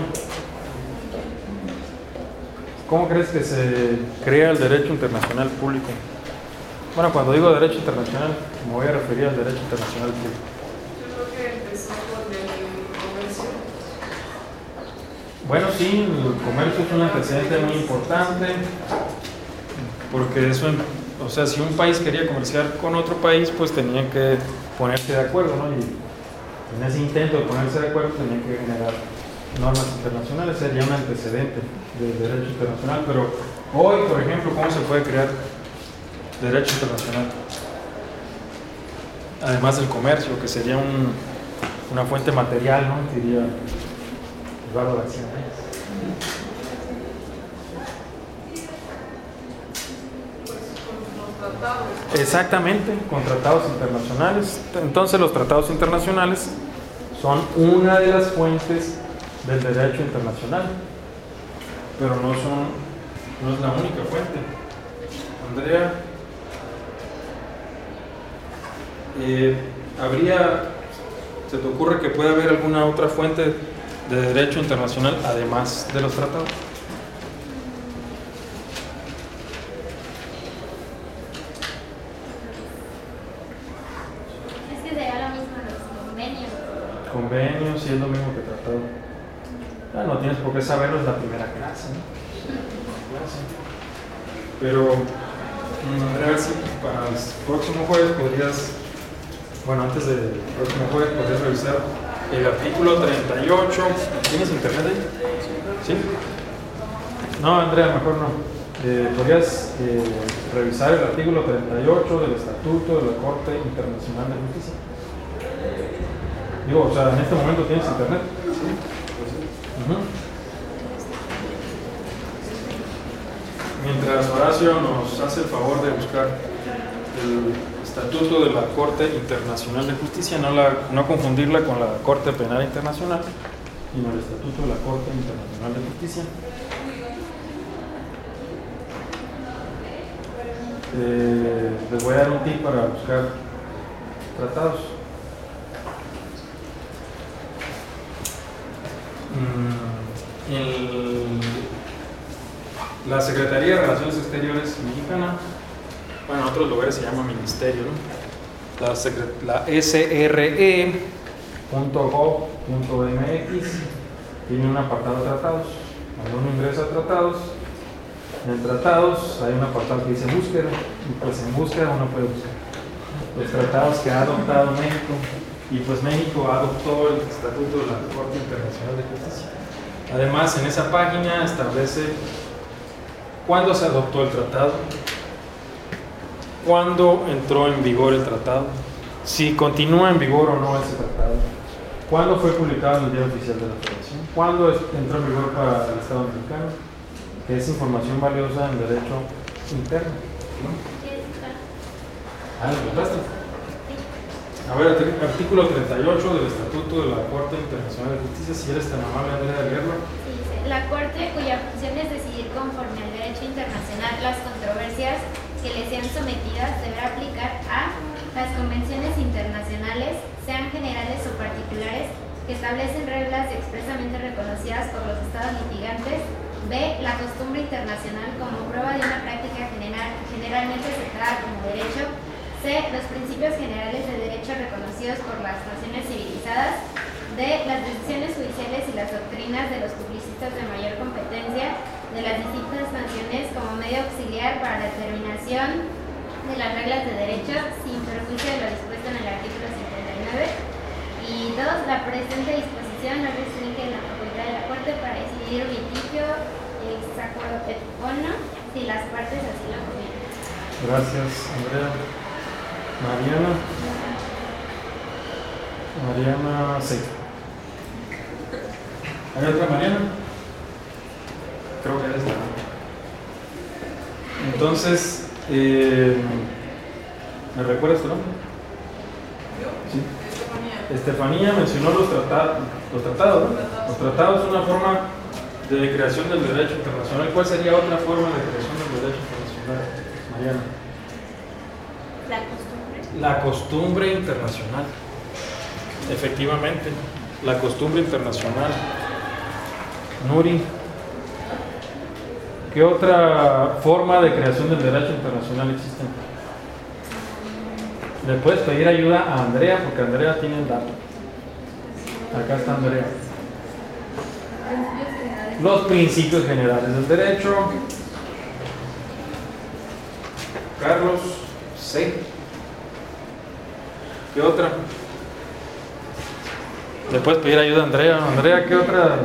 ¿Cómo crees que se crea el derecho internacional público? Bueno, cuando digo derecho internacional, me voy a referir al derecho internacional público. Yo creo que empezó con el comercio. Bueno, sí, el comercio es un antecedente muy importante, porque eso, o sea, si un país quería comerciar con otro país, pues tenía que ponerse de acuerdo, ¿no? Y en ese intento de ponerse de acuerdo tenía que generar normas internacionales, sería un antecedente del derecho internacional. Pero hoy, por ejemplo, ¿cómo se puede crear derecho internacional? Además del comercio, que sería un, una fuente material, ¿no? Diría Eduardo García. Exactamente, con tratados internacionales. Entonces los tratados internacionales son una de las fuentes del derecho internacional, pero no son, no es la única fuente. Andrea, eh, ¿habría, se te ocurre que puede haber alguna otra fuente de derecho internacional además de los tratados? Es que sería lo mismo los convenios. Convenios, sí, es lo mismo que tratado. Ah, no tienes por qué saberlo, es la primera clase, ¿no? Pero, a ver si para el próximo jueves podrías, bueno, antes del próximo jueves podrías revisar el artículo treinta y ocho. ¿Tienes internet ahí? ¿Sí? No, Andrea, mejor no. Eh, podrías eh, revisar el artículo treinta y ocho del Estatuto de la Corte Internacional de Justicia. Digo, o sea, en este momento tienes internet. Sí. Uh-huh. Mientras Horacio nos hace el favor de buscar el Estatuto de la Corte Internacional de Justicia, no, la, no confundirla con la Corte Penal Internacional, sino el Estatuto de la Corte Internacional de Justicia. Eh, les voy a dar un tip para buscar tratados. Mm, el, la Secretaría de Relaciones Exteriores mexicana, bueno, en otros lugares se llama ministerio, ¿no? La, la S R E punto gov punto M X tiene un apartado de tratados. Cuando uno ingresa a tratados, en tratados hay un apartado que dice búsqueda, y pues en búsqueda uno puede buscar los tratados que ha adoptado México, y pues México adoptó el Estatuto de la Corte Internacional de Justicia. Además, en esa página establece cuándo se adoptó el tratado, cuándo entró en vigor el tratado, si continúa en vigor o no ese tratado, cuándo fue publicado en el Diario Oficial de la Federación, cuándo entró en vigor para el Estado mexicano, que es información valiosa en derecho interno, ¿no? Ah, ¿lo encontraste? A ver, artículo treinta y ocho del Estatuto de la Corte Internacional de Justicia, si eres tan amable, Andrea, de leerlo. Sí, la Corte, cuya función es decidir conforme al derecho internacional las controversias que le sean sometidas, deberá aplicar a las convenciones internacionales, sean generales o particulares, que establecen reglas expresamente reconocidas por los estados litigantes. B. La costumbre internacional como prueba de una práctica general, generalmente aceptada como derecho. C. Los principios generales de derecho reconocidos por las naciones civilizadas. D. Las decisiones judiciales y las doctrinas de los publicistas de mayor competencia de las distintas naciones como medio auxiliar para la determinación de las reglas de derecho sin perjuicio de lo dispuesto en el artículo cincuenta y nueve. Y dos. La presente disposición no restringe la facultad de la Corte para decidir un litigio ex acuerdo et bono si las partes así lo convienen. Gracias, Andrea. Mariana. Mariana C. ¿Hay otra Mariana? Creo que es esta. Entonces, eh, ¿me recuerdas tu nombre? Sí. Estefanía mencionó los tratados, los tratados, ¿no? Los tratados son una forma de creación del derecho internacional. ¿Cuál sería otra forma de creación del derecho internacional, Mariana? La costumbre. La costumbre internacional. Efectivamente, la costumbre internacional. Nuri, ¿qué otra forma de creación del derecho internacional existe? Le puedes pedir ayuda a Andrea, porque Andrea tiene el dato. Acá está Andrea. Los principios generales del derecho. Carlos, C. ¿Qué otra? Le puedes pedir ayuda a Andrea. Andrea, ¿qué otra?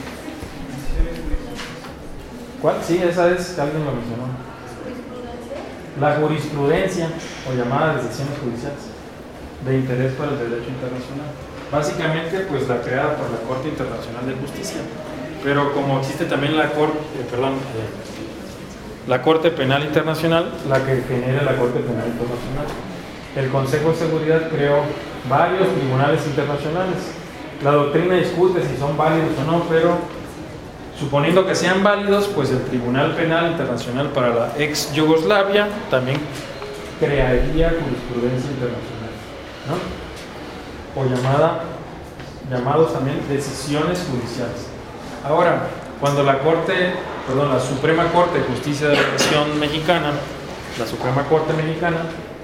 ¿Cuál? Sí, esa es, alguien lo mencionó. La jurisprudencia, o llamada decisiones judiciales, de interés para el derecho internacional. Básicamente, pues la creada por la Corte Internacional de Justicia. Pero como existe también la Corte, eh, perdón, eh, la Corte Penal Internacional, la que genera la Corte Penal Internacional. El Consejo de Seguridad creó varios tribunales internacionales. La doctrina discute si son válidos o no, pero suponiendo que sean válidos, pues el Tribunal Penal Internacional para la ex Yugoslavia también crearía jurisprudencia internacional, ¿no? O llamada, llamados también decisiones judiciales. Ahora, cuando la Corte, perdón, la Suprema Corte de Justicia de la Nación Mexicana, la Suprema Corte Mexicana,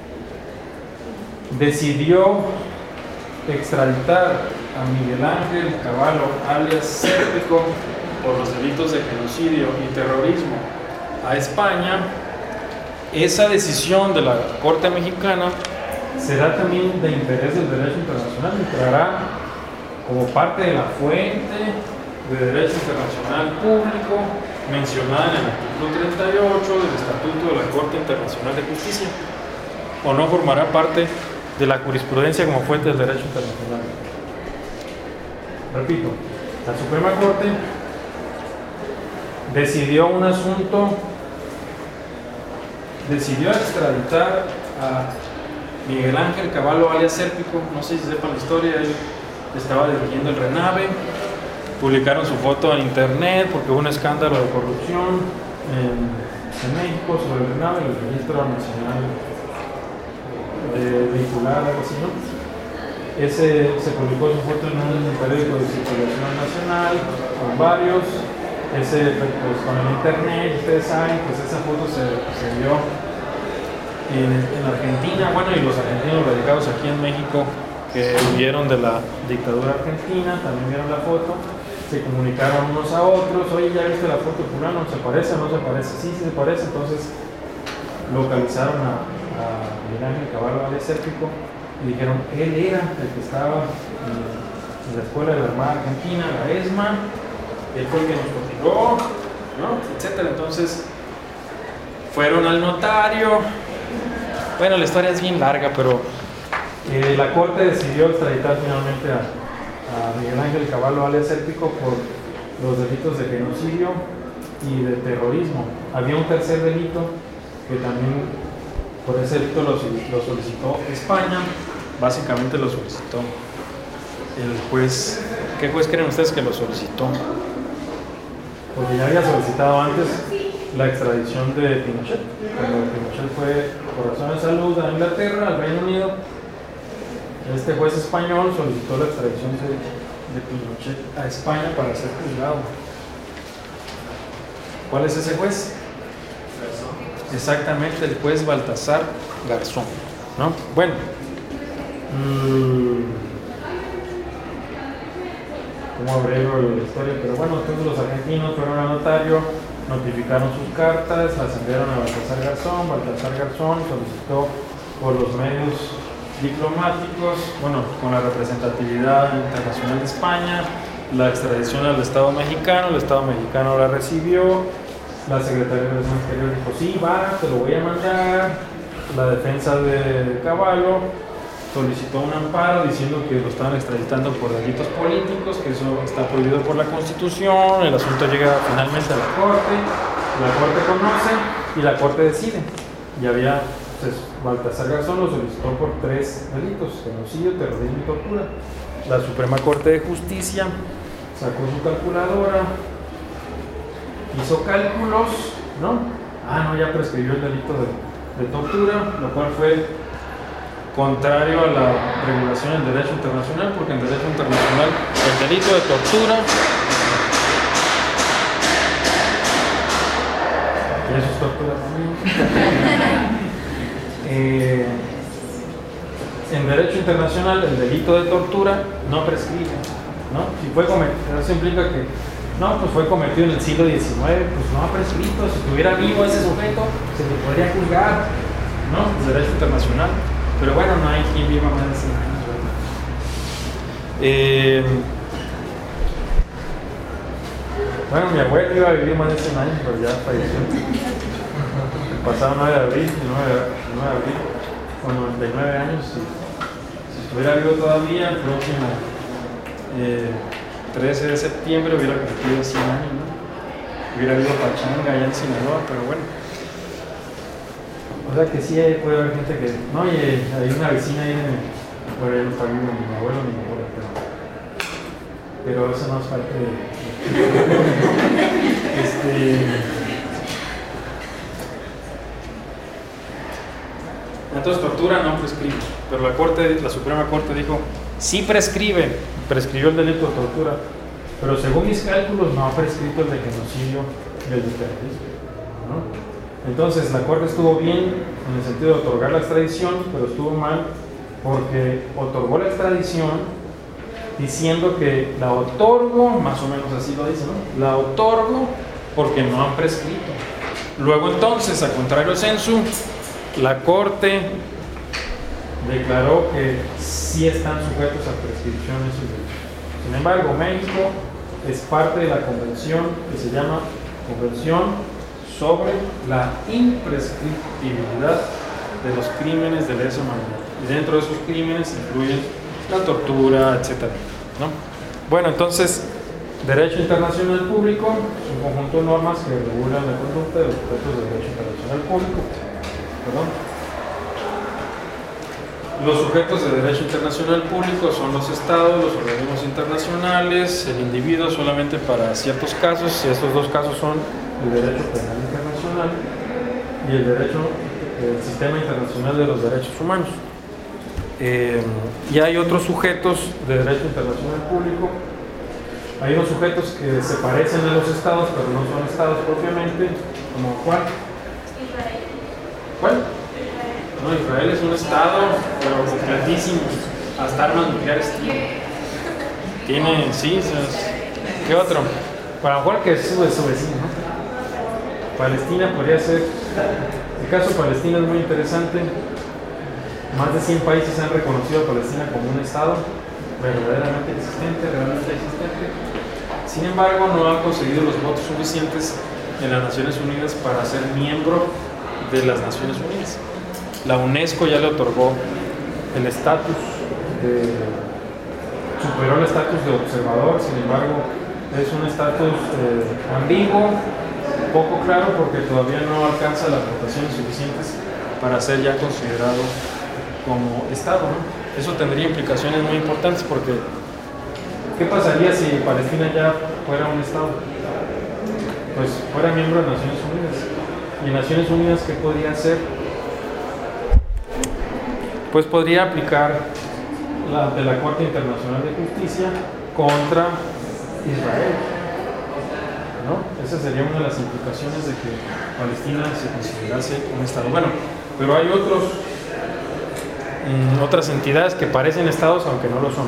decidió extraditar a Miguel Ángel Cavallo, alias Sérpico, por los delitos de genocidio y terrorismo a España, esa decisión de la Corte Mexicana será también de interés del derecho internacional, entrará como parte de la fuente de derecho internacional público mencionada en el artículo treinta y ocho del Estatuto de la Corte Internacional de Justicia, o no formará parte de la jurisprudencia como fuente del derecho internacional. Repito, la Suprema Corte decidió un asunto, decidió extraditar a Miguel Ángel Cavallo alias Sérpico. No sé si sepan la historia, él estaba dirigiendo el RENAVE, publicaron su foto en internet porque hubo un escándalo de corrupción en, en México sobre el RENAVE, el Registro Nacional de Vehicular, algo así, ¿no? Ese se publicó su foto en un periódico de circulación nacional, con varios. Ese, pues, con el internet, ustedes saben, pues esa foto se, se vio en, en Argentina, bueno, y los argentinos radicados aquí en México que huyeron de la dictadura argentina, también vieron la foto, se comunicaron unos a otros, oye, ¿ya viste la foto de fulano? ¿Se parece o no se parece? Sí, sí se parece. Entonces localizaron a, a Miguel Ángel Cavallo alias Sérpico y dijeron, él era el que estaba en, en la escuela de la Armada Argentina, la ESMA, él fue el que nos torturó, ¿no? Etcétera. Entonces fueron al notario. Bueno, la historia es bien larga, pero eh, la Corte decidió extraditar finalmente a, a Miguel Ángel Cavallo alias Sérpico por los delitos de genocidio y de terrorismo. Había un tercer delito que también por ese delito lo, lo solicitó España, básicamente lo solicitó el juez. ¿Qué juez creen ustedes que lo solicitó? porque ya había solicitado antes la extradición de Pinochet. Cuando Pinochet fue por razones de salud a Inglaterra, al Reino Unido, este juez español solicitó la extradición de, de Pinochet a España para ser juzgado. ¿Cuál es ese juez? Exactamente, el juez Baltasar Garzón, ¿no? Bueno, mmm, como abrevio la historia, pero bueno, todos los argentinos fueron al notario, notificaron sus cartas, las enviaron a Baltasar Garzón. Baltasar Garzón solicitó por los medios diplomáticos, bueno, con la representatividad internacional de España, la extradición al Estado mexicano. El Estado mexicano la recibió. La Secretaría de Relaciones Exteriores dijo, sí, va, te lo voy a mandar. La defensa de Cavallo solicitó un amparo diciendo que lo estaban extraditando por delitos políticos, que eso está prohibido por la Constitución. El asunto llega finalmente a la Corte, la Corte conoce y la Corte decide. Y había, pues, Baltasar Garzón lo solicitó por tres delitos: genocidio, terrorismo y tortura. La Suprema Corte de Justicia sacó su calculadora, hizo cálculos, ¿no? Ah, no, ya prescribió el delito de, de tortura, lo cual fue contrario a la regulación del derecho internacional, porque en derecho internacional el delito de tortura, y eso es tortura también, eh, en derecho internacional el delito de tortura no prescribe, ¿no? Si fue cometido, eso implica que no, pues fue cometido en el siglo diecinueve, pues no ha prescrito. Si estuviera vivo ese sujeto, se le podría juzgar, ¿no? Es derecho internacional. Pero bueno, no hay quien viva más de cien años, ¿verdad? Eh, bueno, mi abuelo iba a vivir más de cien años, pero ya falleció. El pasado nueve de abril, el nueve de abril, con noventa y nueve años. Si, si estuviera vivo todavía, el próximo eh, trece de septiembre hubiera cumplido cien años, ¿no? Hubiera habido pachanga allá en Sinaloa, pero bueno. O sea que sí puede haber gente que... No, y hay una vecina ahí de... Bueno, ya no está vivo ni mi abuelo ni mi abuela, pero... Pero eso no es parte de... este... Entonces tortura no prescribe, pero la corte, la Suprema Corte dijo, sí prescribe, prescribió el delito de tortura, pero según mis cálculos no ha prescrito el de genocidio y el de terrorismo, ¿no? Entonces la Corte estuvo bien en el sentido de otorgar la extradición, pero estuvo mal porque otorgó la extradición diciendo que la otorgo, más o menos así lo dice, ¿no? La otorgo porque no han prescrito. Luego entonces, a contrario sensu, la Corte declaró que sí están sujetos a prescripción esos derechos. Sin embargo, México es parte de la convención que se llama Convención sobre la imprescriptibilidad de los crímenes de lesa humanidad. Y dentro de esos crímenes incluyen la tortura, etcétera, ¿no? Bueno, entonces, derecho internacional público es un conjunto de normas que regulan la conducta de los sujetos de derecho internacional público. Perdón. Los sujetos de derecho internacional público son los estados, los organismos internacionales, el individuo solamente para ciertos casos, y estos dos casos son el derecho penal internacional y el derecho, el sistema internacional de los derechos humanos. Eh, y hay otros sujetos de derecho internacional público. Hay unos sujetos que se parecen a los estados, pero no son estados propiamente, como ¿cuál? Israel. ¿Cuál? No, Israel es un estado, pero completísimo, hasta armas nucleares tiene. Tiene, sí, ¿qué otro? Para lo mejor que es su, su vecino, ¿no? Palestina podría ser, el caso de Palestina es muy interesante. Más de cien países han reconocido a Palestina como un estado verdaderamente existente, realmente existente. Sin embargo, no han conseguido los votos suficientes en las Naciones Unidas para ser miembro de las Naciones Unidas. La UNESCO ya le otorgó el estatus de, superó el estatus de observador, sin embargo, es un estatus eh, ambiguo, poco claro, porque todavía no alcanza las votaciones suficientes para ser ya considerado como estado, ¿no? Eso tendría implicaciones muy importantes, porque ¿qué pasaría si Palestina ya fuera un estado? pues fuera miembro de Naciones Unidas. ¿Y en Naciones Unidas qué podría hacer? Pues podría aplicar la de la Corte Internacional de Justicia contra Israel, ¿no? Esa sería una de las implicaciones de que Palestina se considerase un Estado. Bueno, pero hay otros, mmm, otras entidades que parecen Estados aunque no lo son.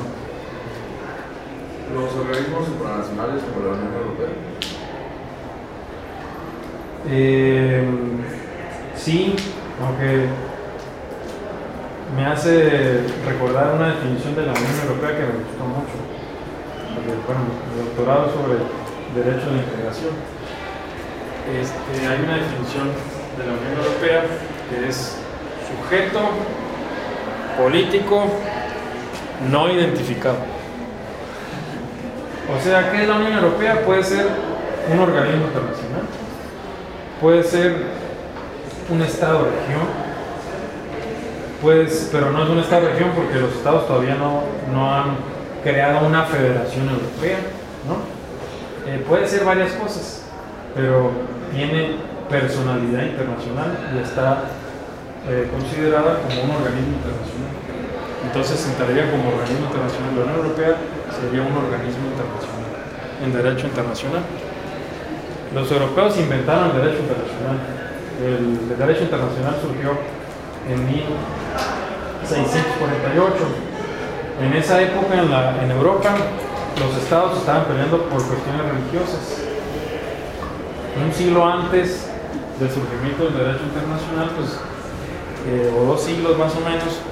Los organismos supranacionales como la Unión Europea. Eh, sí, aunque me hace recordar una definición de la Unión Europea que me gustó mucho. Porque, bueno, mi doctorado es sobre derecho de la integración. Este, hay una definición de la Unión Europea que es sujeto político no identificado. O sea, ¿qué es la Unión Europea? Puede ser un organismo internacional, puede ser un Estado-región, pues, pero no es un Estado-región porque los Estados todavía no, no han creado una federación europea, ¿no? Eh, puede ser varias cosas, pero tiene personalidad internacional y está eh, considerada como un organismo internacional. Entonces entraría como organismo internacional. La Unión Europea sería un organismo internacional, en derecho internacional. Los europeos inventaron el derecho internacional. El, el derecho internacional surgió en mil seiscientos cuarenta y ocho. En esa época en, la, en Europa los estados estaban peleando por cuestiones religiosas. Un siglo antes del surgimiento del derecho internacional, pues, eh, o dos siglos más o menos,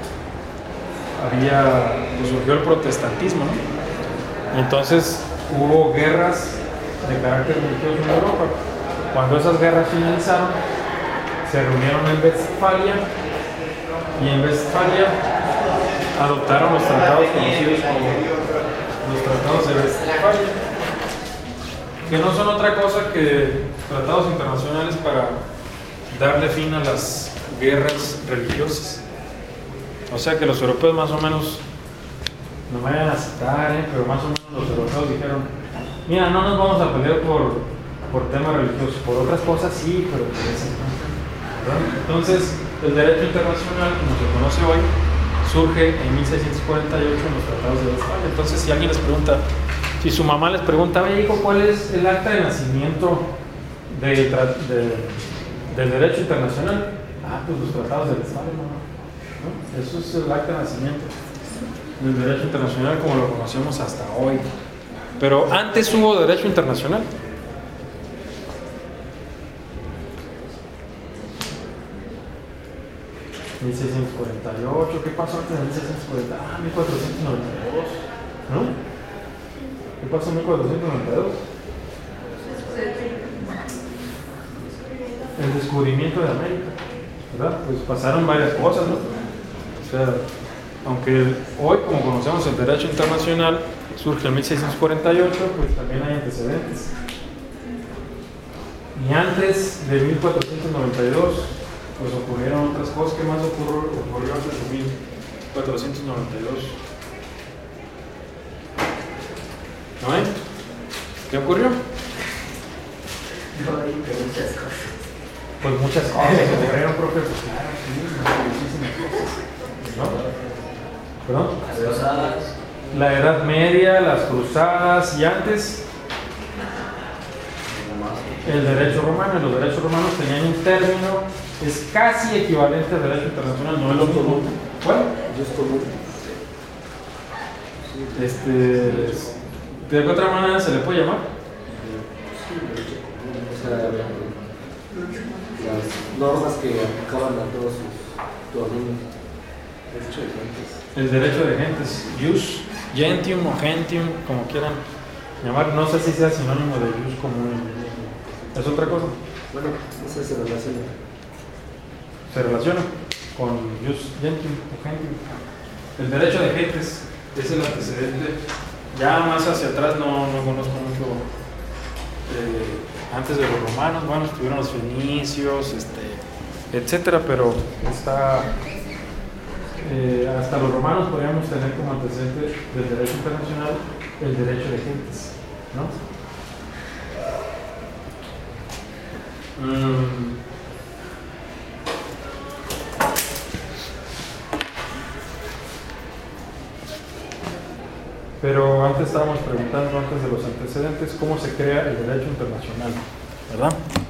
había, pues, surgió el protestantismo, ¿no? Entonces hubo guerras de carácter religioso en Europa. Cuando esas guerras finalizaron, se reunieron en Westfalia y en Westfalia adoptaron los tratados conocidos como los tratados de Westfalia, que no son otra cosa que tratados internacionales para darle fin a las guerras religiosas. O sea que los europeos más o menos, no me vayan a citar, ¿eh? pero más o menos los europeos dijeron, mira, no nos vamos a pelear por, por temas religiosos, por otras cosas sí, pero por eso no. Entonces, el derecho internacional, como se conoce hoy, surge en mil seiscientos cuarenta y ocho en los tratados de Westfalia. Entonces, si alguien les pregunta, si su mamá les pregunta, oye, hijo, ¿cuál es el acta de nacimiento de, de, del derecho internacional? Ah, pues los tratados de Westfalia, mamá. ¿No? Eso es el acta de nacimiento del derecho internacional como lo conocemos hasta hoy. Pero antes hubo derecho internacional. mil seiscientos cuarenta y ocho, ¿qué pasó antes de mil seiscientos cuarenta? Ah, mil cuatrocientos noventa y dos, ¿no? ¿Qué pasó en mil cuatrocientos noventa y dos? El descubrimiento de América, ¿verdad? Pues pasaron varias cosas, ¿no? O sea, aunque hoy, como conocemos el derecho internacional, surge en mil seiscientos cuarenta y ocho, pues también hay antecedentes. Y antes de mil cuatrocientos noventa y dos, pues ocurrieron otras cosas. ¿Qué más ocurrió, ocurrió antes de mil cuatrocientos noventa y dos? ¿No hay? ¿Qué ocurrió? No, hay muchas cosas. Pues muchas cosas ocurrieron, profe. Pues claro, sí, muchísimas cosas. ¿No? ¿Perdón? Las cruzadas. La Edad Media, las cruzadas y antes el derecho romano. Los derechos romanos tenían un término, es casi equivalente al derecho internacional, no es lo mismo. ¿Cuál? Este, ¿de qué otra manera se le puede llamar? O sea, las normas que aplicaban a todos sus dominios. El derecho de gentes, jus gentium o gentium, como quieran llamar, no sé si sea sinónimo de jus común. ¿Es otra cosa? Bueno, no sé si se relaciona. Se relaciona con jus gentium o gentium. El derecho de gentes es el antecedente. Ya más hacia atrás no, no conozco mucho. Eh, antes de los romanos, bueno, estuvieron los fenicios, este, etcétera, pero está. Eh, hasta los romanos podríamos tener como antecedente del derecho internacional el derecho de gentes, ¿no? Mm. Pero antes estábamos preguntando, antes de los antecedentes, cómo se crea el derecho internacional, ¿verdad?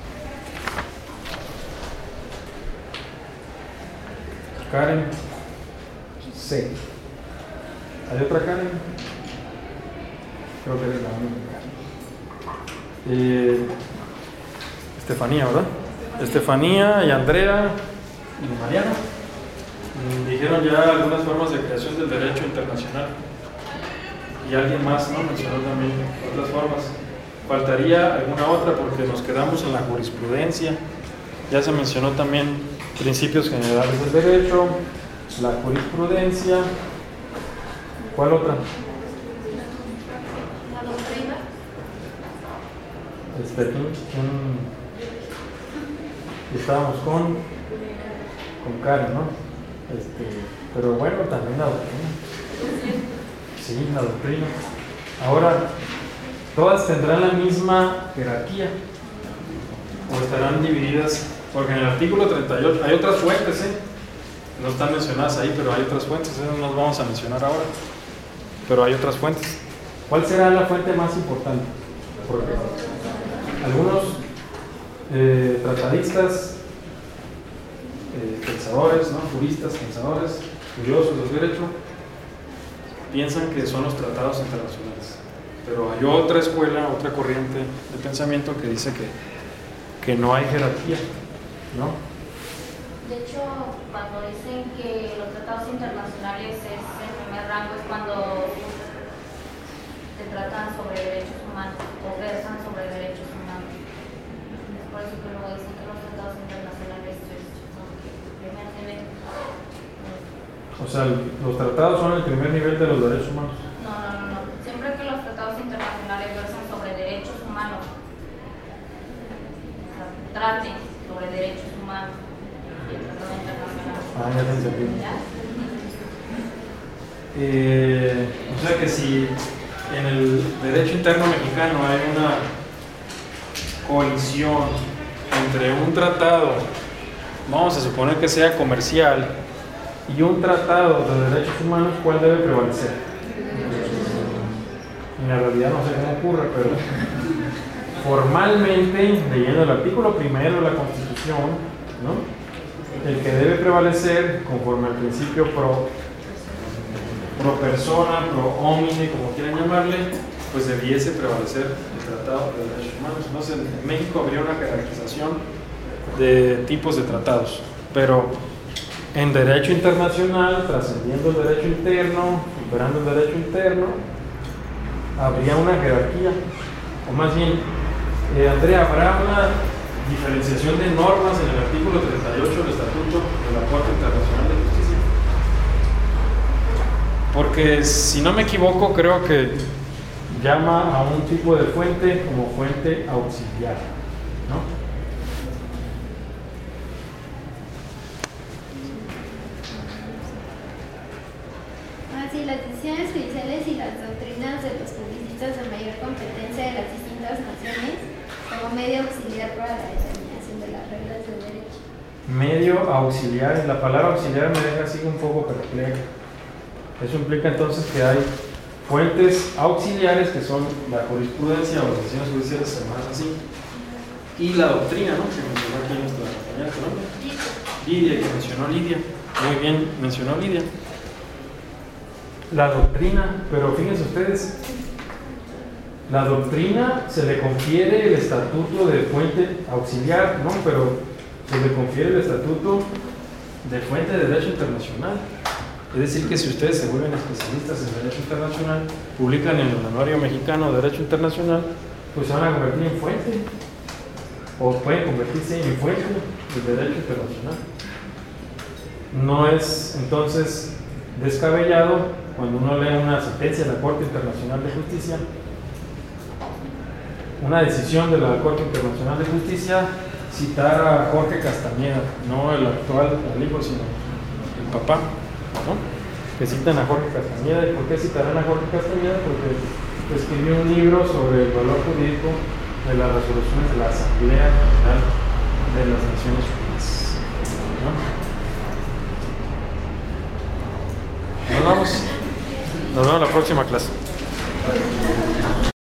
Karen C. ¿Hay otra Karen? Creo que eres la única. Eh, Estefanía, ¿verdad? Estefanía y Andrea y Mariano mm, dijeron ya algunas formas de creación del derecho internacional. Y alguien más, ¿no? Mencionó también otras formas. Faltaría alguna otra porque nos quedamos en la jurisprudencia. Ya se mencionó también principios generales del derecho, la jurisprudencia. ¿Cuál otra? La doctrina. Este, ¿quién, quién? Estábamos con, con Karen, ¿no? Este, pero bueno, también la doctrina. Sí, la doctrina. Ahora, ¿todas tendrán la misma jerarquía? ¿O estarán divididas? Porque en el artículo treinta y ocho hay otras fuentes, ¿eh? No están mencionadas ahí, pero hay otras fuentes, esas no las vamos a mencionar ahora. Pero hay otras fuentes. ¿Cuál será la fuente más importante? Porque algunos eh, tratadistas, eh, pensadores, ¿no? Juristas, pensadores, curiosos del derecho, piensan que son los tratados internacionales, pero hay otra escuela, otra corriente de pensamiento que dice que, que no hay jerarquía, ¿no? De hecho, cuando dicen que los tratados internacionales es el primer rango, es cuando se tratan sobre derechos humanos o versan sobre derechos humanos. Es por eso que luego dicen que los tratados internacionales son el primer nivel. O sea, los tratados son el primer nivel de los derechos humanos. No, no, no, no. Siempre que los tratados internacionales versan sobre derechos humanos, o sea, traten sobre derechos humanos, el tratado internacional. Ah, ya te entendí. Eh, o sea que si en el derecho interno mexicano hay una colisión entre un tratado, vamos a suponer que sea comercial, y un tratado de derechos humanos, ¿cuál debe prevalecer? En la realidad no sé cómo ocurre, pero formalmente, leyendo el artículo primero de la Constitución, ¿no? El que debe prevalecer, conforme al principio pro, pro persona, pro homine, como quieran llamarle, pues debiese prevalecer el Tratado de Derechos Humanos. Entonces, en México habría una jerarquización de tipos de tratados, pero en derecho internacional, trascendiendo el derecho interno, superando el derecho interno, habría una jerarquía, o más bien, eh, Andrea, habrá una diferenciación de normas en el artículo treinta y ocho del Estatuto de la Corte Internacional de Justicia. Porque si no me equivoco, creo que llama a un tipo de fuente como fuente auxiliar, ¿no? Sí, las decisiones judiciales y las doctrinas de los juristas de mayor competencia de las distintas naciones como medio auxiliar para la determinación de las reglas del derecho. Medio auxiliar, la palabra auxiliar me deja así un poco perpleja. Eso implica entonces que hay fuentes auxiliares que son la jurisprudencia o las decisiones judiciales llamadas así, y la doctrina, ¿no? Que mencionó aquí nuestra compañera, ¿no? Lidia, que mencionó Lidia. Muy bien, mencionó Lidia. La doctrina, pero fíjense ustedes, la doctrina se le confiere el estatuto de fuente auxiliar, ¿no? Pero se le confiere el estatuto de fuente de derecho internacional. Es decir, que si ustedes se vuelven especialistas en derecho internacional, publican en el Anuario Mexicano de Derecho Internacional, pues se van a convertir en fuente, o pueden convertirse en fuente del derecho internacional. No es entonces descabellado cuando uno lee una sentencia de la Corte Internacional de Justicia, una decisión de la Corte Internacional de Justicia, citar a Jorge Castañeda, no el actual el hijo, sino el papá, ¿no? Que citan a Jorge Castañeda. ¿Y por qué citarán a Jorge Castañeda? Porque escribió un libro sobre el valor jurídico de las resoluciones de la Asamblea General de las Naciones Unidas. ¿No? Nos vemos. Nos vemos en la próxima clase.